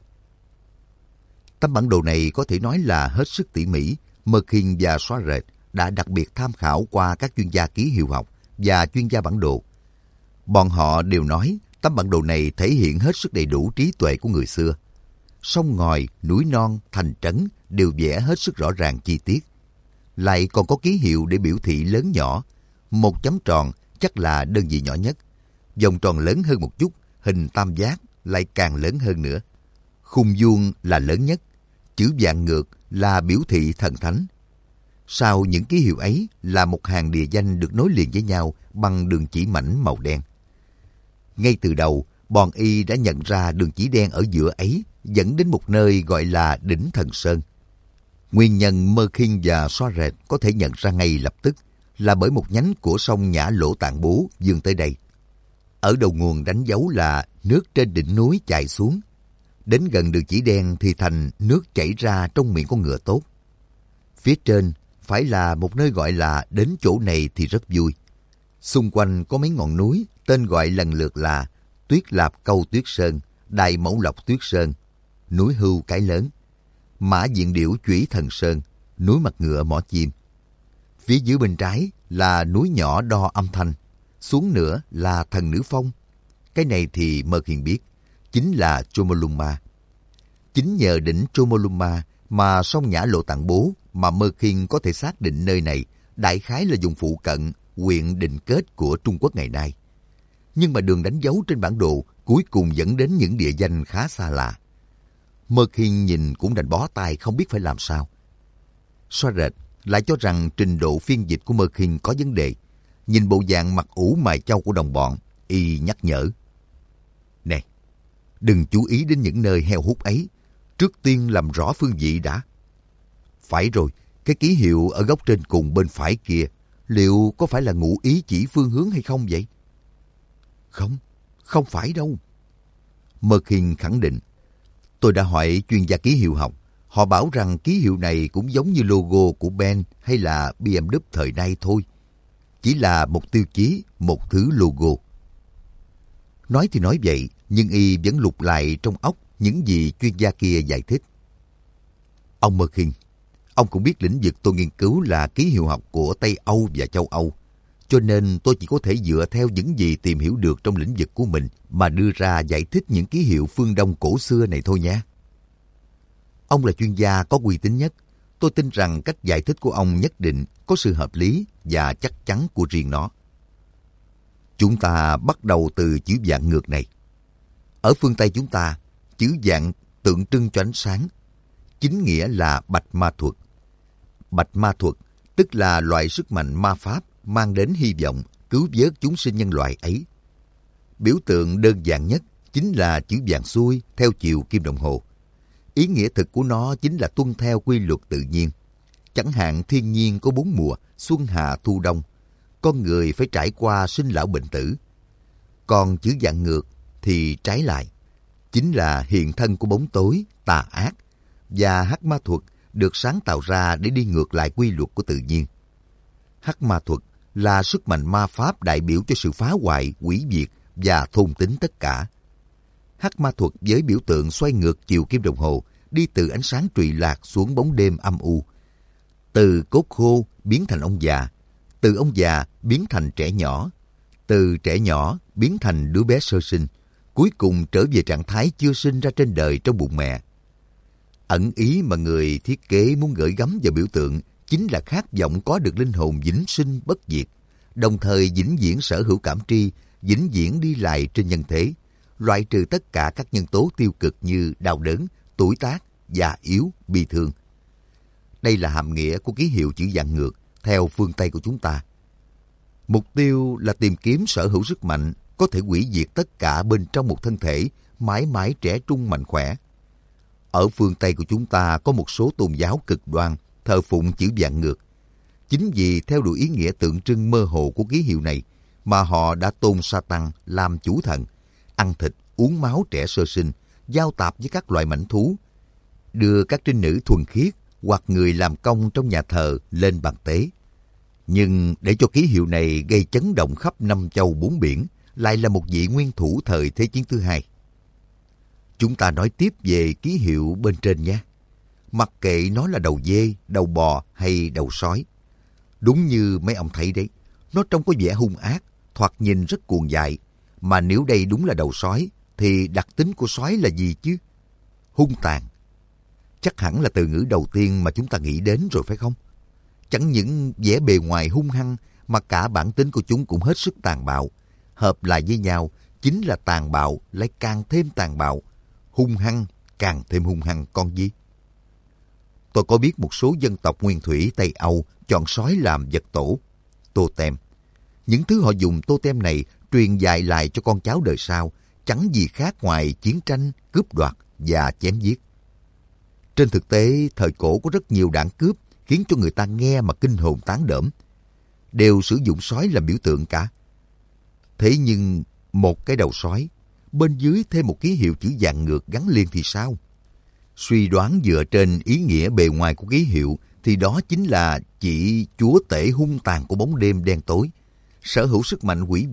Tấm bản đồ này có thể nói là hết sức tỉ mỉ. Merkin và Soaret đã đặc biệt tham khảo qua các chuyên gia ký hiệu học và chuyên gia bản đồ. Bọn họ đều nói tấm bản đồ này thể hiện hết sức đầy đủ trí tuệ của người xưa. Sông ngòi, núi non, thành trấn đều vẽ hết sức rõ ràng chi tiết. Lại còn có ký hiệu để biểu thị lớn nhỏ. Một chấm tròn chắc là đơn vị nhỏ nhất. Vòng tròn lớn hơn một chút, hình tam giác lại càng lớn hơn nữa. Khung vuông là lớn nhất. Chữ vạn ngược là biểu thị thần thánh. Sau những ký hiệu ấy là một hàng địa danh được nối liền với nhau bằng đường chỉ mảnh màu đen. Ngay từ đầu, bọn y đã nhận ra đường chỉ đen ở giữa ấy dẫn đến một nơi gọi là Đỉnh Thần Sơn. Nguyên nhân Merkin và Soaret có thể nhận ra ngay lập tức là bởi một nhánh của sông Nhã Lỗ Tạng Bố vươn tới đây. Ở đầu nguồn đánh dấu là nước trên đỉnh núi chảy xuống. Đến gần đường chỉ đen thì thành nước chảy ra trong miệng con ngựa tốt. Phía trên phải là một nơi gọi là đến chỗ này thì rất vui. Xung quanh có mấy ngọn núi tên gọi lần lượt là Tuyết Lạp Câu Tuyết Sơn, Đại Mẫu Lộc Tuyết Sơn, núi Hưu Cái Lớn, Mã Diện Điểu Chủy Thần Sơn, núi Mặt Ngựa Mỏ Chim. Phía dưới bên trái là núi nhỏ Đo Âm Thanh, xuống nữa là Thần Nữ Phong. Cái này thì Mơ Khiên biết, chính là Chomolungma. Chính nhờ đỉnh Chomolungma mà sông Nhã Lộ Tạng Bố mà Mơ Khiên có thể xác định nơi này đại khái là vùng phụ cận huyện Định Kết của Trung Quốc ngày nay. Nhưng mà đường đánh dấu trên bản đồ cuối cùng dẫn đến những địa danh khá xa lạ. Mơ Khiên nhìn cũng đành bó tay không biết phải làm sao. Xoa rệt lại cho rằng trình độ phiên dịch của Mơ Khiên có vấn đề. Nhìn bộ dạng mặt ủ mày chau của đồng bọn, y nhắc nhở. Nè, đừng chú ý đến những nơi heo hút ấy. Trước tiên làm rõ phương vị đã. Phải rồi, cái ký hiệu ở góc trên cùng bên phải kia, liệu có phải là ngụ ý chỉ phương hướng hay không vậy? Không, không phải đâu. Mơ Khiên khẳng định. Tôi đã hỏi chuyên gia ký hiệu học. Họ bảo rằng ký hiệu này cũng giống như logo của Ben hay là bê em vê thời nay thôi. Chỉ là một tiêu chí, một thứ logo. Nói thì nói vậy, nhưng y vẫn lục lại trong óc những gì chuyên gia kia giải thích. Ông Mơ Khiên, ông cũng biết lĩnh vực tôi nghiên cứu là ký hiệu học của Tây Âu và châu Âu. Cho nên tôi chỉ có thể dựa theo những gì tìm hiểu được trong lĩnh vực của mình mà đưa ra giải thích những ký hiệu phương Đông cổ xưa này thôi nhé. Ông là chuyên gia có uy tín nhất. Tôi tin rằng cách giải thích của ông nhất định có sự hợp lý và chắc chắn của riêng nó. Chúng ta bắt đầu từ chữ vạn ngược này. Ở phương Tây chúng ta, chữ vạn tượng trưng cho ánh sáng, chính nghĩa là bạch ma thuật. Bạch ma thuật tức là loại sức mạnh ma pháp mang đến hy vọng cứu vớt chúng sinh nhân loại ấy. Biểu tượng đơn giản nhất chính là chữ vàng xuôi theo chiều kim đồng hồ. Ý nghĩa thực của nó chính là tuân theo quy luật tự nhiên. Chẳng hạn thiên nhiên có bốn mùa, xuân hạ thu đông. Con người phải trải qua sinh lão bệnh tử. Còn chữ vạn ngược thì trái lại. Chính là hiện thân của bóng tối, tà ác. Và hắc ma thuật được sáng tạo ra để đi ngược lại quy luật của tự nhiên. Hắc ma thuật là sức mạnh ma pháp đại biểu cho sự phá hoại, hủy diệt và thôn tính tất cả. Hắc ma thuật với biểu tượng xoay ngược chiều kim đồng hồ, đi từ ánh sáng trụy lạc xuống bóng đêm âm u. Từ cốt khô biến thành ông già, từ ông già biến thành trẻ nhỏ, từ trẻ nhỏ biến thành đứa bé sơ sinh, cuối cùng trở về trạng thái chưa sinh ra trên đời trong bụng mẹ. Ẩn ý mà người thiết kế muốn gửi gắm vào biểu tượng chính là khát vọng có được linh hồn vĩnh sinh bất diệt, đồng thời vĩnh viễn sở hữu cảm tri, vĩnh viễn đi lại trên nhân thế, loại trừ tất cả các nhân tố tiêu cực như đau đớn, tuổi tác, già yếu, bi thương. Đây là hàm nghĩa của ký hiệu chữ vạn ngược theo phương Tây của chúng ta. Mục tiêu là tìm kiếm sở hữu sức mạnh có thể hủy diệt tất cả bên trong một thân thể mãi mãi trẻ trung mạnh khỏe. Ở phương Tây của chúng ta có một số tôn giáo cực đoan thờ phụng chữ vạn ngược. Chính vì theo đuổi ý nghĩa tượng trưng mơ hồ của ký hiệu này mà họ đã tôn Sa-tăng làm chủ thần, ăn thịt, uống máu trẻ sơ sinh, giao tạp với các loại mãnh thú, đưa các trinh nữ thuần khiết hoặc người làm công trong nhà thờ lên bàn tế. Nhưng để cho ký hiệu này gây chấn động khắp năm châu bốn biển, lại là một vị nguyên thủ thời Thế chiến thứ hai. Chúng ta nói tiếp về ký hiệu bên trên nhé. Mặc kệ nó là đầu dê, đầu bò hay đầu sói. Đúng như mấy ông thấy đấy, nó trông có vẻ hung ác, thoạt nhìn rất cuồng dại. Mà nếu đây đúng là đầu sói, thì đặc tính của sói là gì chứ? Hung tàn. Chắc hẳn là từ ngữ đầu tiên mà chúng ta nghĩ đến rồi phải không? Chẳng những vẻ bề ngoài hung hăng, mà cả bản tính của chúng cũng hết sức tàn bạo. Hợp lại với nhau, chính là tàn bạo lại càng thêm tàn bạo. Hung hăng càng thêm hung hăng con gì? Tôi có biết một số dân tộc nguyên thủy Tây Âu chọn sói làm vật tổ, totem. Những thứ họ dùng totem này truyền dạy lại cho con cháu đời sau, chẳng gì khác ngoài chiến tranh, cướp đoạt và chém giết. Trên thực tế, thời cổ có rất nhiều đảng cướp khiến cho người ta nghe mà kinh hồn tán đỡm. Đều sử dụng sói làm biểu tượng cả. Thế nhưng một cái đầu sói, bên dưới thêm một ký hiệu chữ vạn ngược gắn liền thì sao? Suy đoán dựa trên ý nghĩa bề ngoài của ký hiệu thì đó chính là chỉ chúa tể hung tàn của bóng đêm đen tối, sở hữu sức mạnh hủy diệt,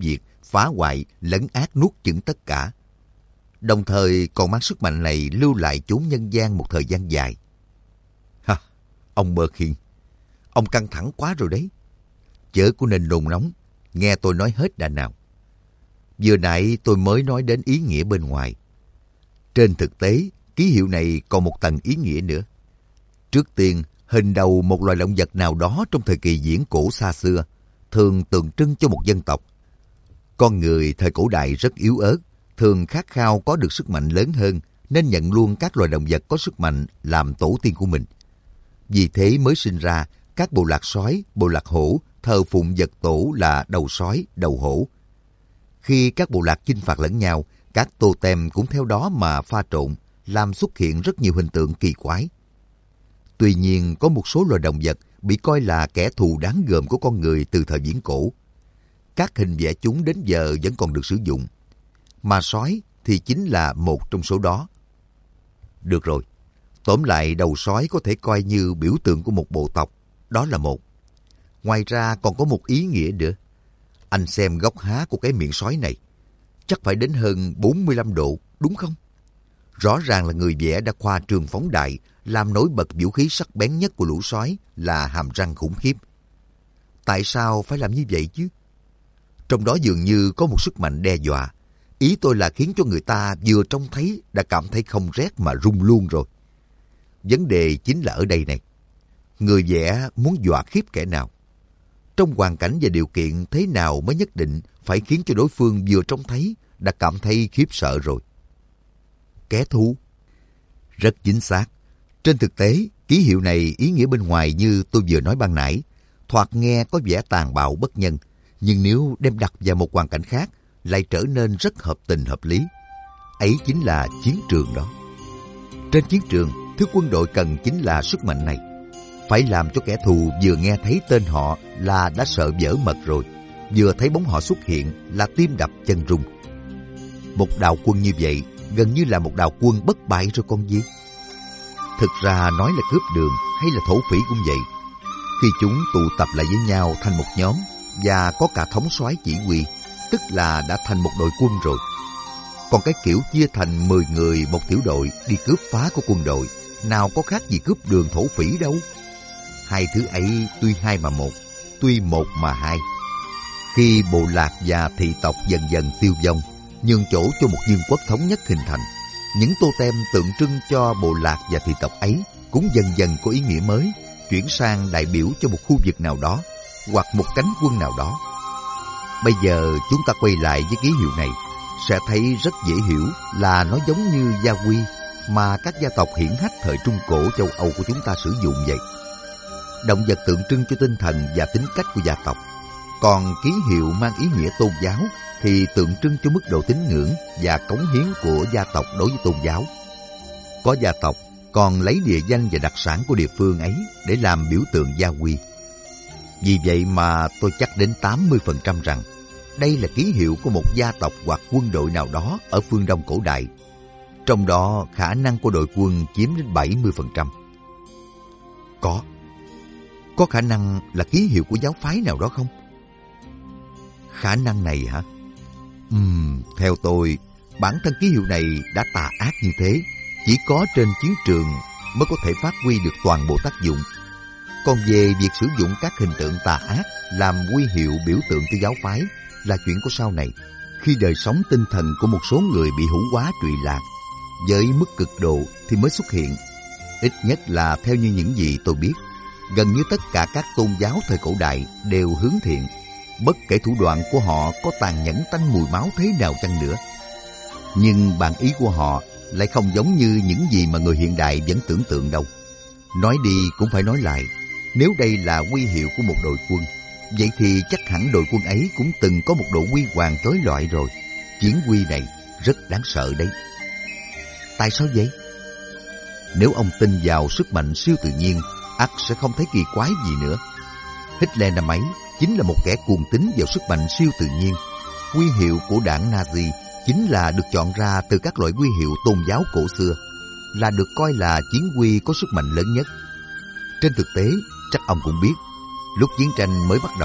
phá hoại, lấn át nuốt chửng tất cả. Đồng thời còn mang sức mạnh này lưu lại chốn nhân gian một thời gian dài. Ha, ông Mơ Khiên, ông căng thẳng quá rồi đấy. Chớ có nên nôn nóng, nghe tôi nói hết đã nào. Vừa nãy tôi mới nói đến ý nghĩa bên ngoài. Trên thực tế, ký hiệu này còn một tầng ý nghĩa nữa. Trước tiên, hình đầu một loài động vật nào đó trong thời kỳ viễn cổ xa xưa, thường tượng trưng cho một dân tộc. Con người thời cổ đại rất yếu ớt, thường khát khao có được sức mạnh lớn hơn, nên nhận luôn các loài động vật có sức mạnh làm tổ tiên của mình. Vì thế mới sinh ra các bộ lạc sói, bộ lạc hổ, thờ phụng vật tổ là đầu sói, đầu hổ. Khi các bộ lạc chinh phạt lẫn nhau, các totem cũng theo đó mà pha trộn, làm xuất hiện rất nhiều hình tượng kỳ quái. Tuy nhiên, có một số loài động vật bị coi là kẻ thù đáng gờm của con người từ thời viễn cổ. Các hình vẽ chúng đến giờ vẫn còn được sử dụng, mà sói thì chính là một trong số đó. Được rồi, tóm lại đầu sói có thể coi như biểu tượng của một bộ tộc, đó là một. Ngoài ra còn có một ý nghĩa nữa. Anh xem góc há của cái miệng sói này, chắc phải đến hơn bốn mươi lăm độ, đúng không? Rõ ràng là người vẽ đã khoa trương phóng đại, làm nổi bật vũ khí sắc bén nhất của lũ sói là hàm răng khủng khiếp. Tại sao phải làm như vậy chứ? Trong đó dường như có một sức mạnh đe dọa. Ý tôi là khiến cho người ta vừa trông thấy đã cảm thấy không rét mà run luôn rồi. Vấn đề chính là ở đây này. Người vẽ muốn dọa khiếp kẻ nào? Trong hoàn cảnh và điều kiện thế nào mới nhất định phải khiến cho đối phương vừa trông thấy đã cảm thấy khiếp sợ rồi? Kẻ thù? Rất chính xác. Trên thực tế, ký hiệu này ý nghĩa bên ngoài như tôi vừa nói ban nãy, thoạt nghe có vẻ tàn bạo bất nhân, nhưng nếu đem đặt vào một hoàn cảnh khác, lại trở nên rất hợp tình hợp lý. Ấy chính là chiến trường đó. Trên chiến trường, thứ quân đội cần chính là sức mạnh này. Phải làm cho kẻ thù vừa nghe thấy tên họ là đã sợ vỡ mật rồi, vừa thấy bóng họ xuất hiện là tim đập chân rung. Một đạo quân như vậy gần như là một đạo quân bất bại rồi con gì. Thực ra nói là cướp đường hay là thổ phỉ cũng vậy. Khi chúng tụ tập lại với nhau thành một nhóm và có cả thống soái chỉ huy, tức là đã thành một đội quân rồi. Còn cái kiểu chia thành mười người một tiểu đội đi cướp phá của quân đội, nào có khác gì cướp đường thổ phỉ đâu. Hai thứ ấy tuy hai mà một, tuy một mà hai. Khi bộ lạc và thị tộc dần dần tiêu vong, nhường chỗ cho một vương quốc thống nhất hình thành, những totem tượng trưng cho bộ lạc và thị tộc ấy cũng dần dần có ý nghĩa mới, chuyển sang đại biểu cho một khu vực nào đó hoặc một cánh quân nào đó. Bây giờ chúng ta quay lại với ký hiệu này, sẽ thấy rất dễ hiểu là nó giống như gia quy mà các gia tộc hiển hách thời Trung Cổ châu Âu của chúng ta sử dụng vậy. Động vật tượng trưng cho tinh thần và tính cách của gia tộc, còn ký hiệu mang ý nghĩa tôn giáo thì tượng trưng cho mức độ tín ngưỡng và cống hiến của gia tộc đối với tôn giáo. Có gia tộc còn lấy địa danh và đặc sản của địa phương ấy để làm biểu tượng gia quy. Vì vậy mà tôi chắc đến tám mươi phần trăm rằng đây là ký hiệu của một gia tộc hoặc quân đội nào đó ở phương Đông cổ đại. Trong đó khả năng của đội quân chiếm đến bảy mươi phần trăm. Có. Có khả năng là ký hiệu của giáo phái nào đó không? Khả năng này hả? Ừm, theo tôi, bản thân ký hiệu này đã tà ác như thế, chỉ có trên chiến trường mới có thể phát huy được toàn bộ tác dụng. Còn về việc sử dụng các hình tượng tà ác làm huy hiệu biểu tượng cho giáo phái là chuyện của sau này, khi đời sống tinh thần của một số người bị hủ hóa trụy lạc, với mức cực độ thì mới xuất hiện. Ít nhất là theo như những gì tôi biết, gần như tất cả các tôn giáo thời cổ đại đều hướng thiện, bất kể thủ đoạn của họ có tàn nhẫn tanh mùi máu thế nào chăng nữa. Nhưng bản ý của họ lại không giống như những gì mà người hiện đại vẫn tưởng tượng đâu. Nói đi cũng phải nói lại, nếu đây là huy hiệu của một đội quân, vậy thì chắc hẳn đội quân ấy cũng từng có một độ huy hoàng chói lọi rồi. Chiến huy này rất đáng sợ đấy. Tại sao vậy? Nếu ông tin vào sức mạnh siêu tự nhiên, ắt sẽ không thấy kỳ quái gì nữa. Hitler năm ấy chính là một kẻ cuồng tín vào sức mạnh siêu tự nhiên. Huy hiệu của đảng Nazi chính là được chọn ra từ các loại huy hiệu tôn giáo cổ xưa, là được coi là chiến huy có sức mạnh lớn nhất. Trên thực tế, chắc ông cũng biết, lúc chiến tranh mới bắt đầu,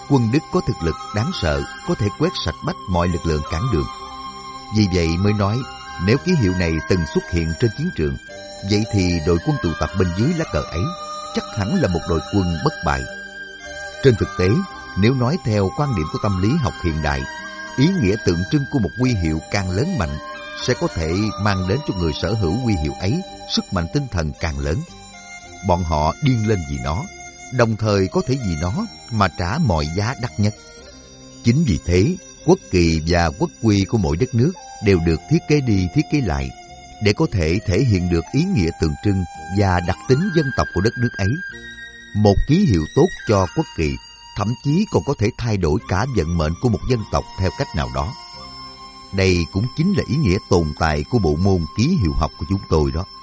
quân Đức có thực lực đáng sợ, có thể quét sạch bách mọi lực lượng cản đường. Vì vậy mới nói, nếu ký hiệu này từng xuất hiện trên chiến trường, vậy thì đội quân tụ tập bên dưới lá cờ ấy chắc hẳn là một đội quân bất bại. Trên thực tế, nếu nói theo quan điểm của tâm lý học hiện đại, ý nghĩa tượng trưng của một huy hiệu càng lớn mạnh sẽ có thể mang đến cho người sở hữu huy hiệu ấy sức mạnh tinh thần càng lớn. Bọn họ điên lên vì nó, đồng thời có thể vì nó mà trả mọi giá đắt nhất. Chính vì thế, quốc kỳ và quốc quy của mỗi đất nước đều được thiết kế đi thiết kế lại để có thể thể hiện được ý nghĩa tượng trưng và đặc tính dân tộc của đất nước ấy. Một ký hiệu tốt cho quốc kỳ thậm chí còn có thể thay đổi cả vận mệnh của một dân tộc theo cách nào đó. Đây cũng chính là ý nghĩa tồn tại của bộ môn ký hiệu học của chúng tôi đó.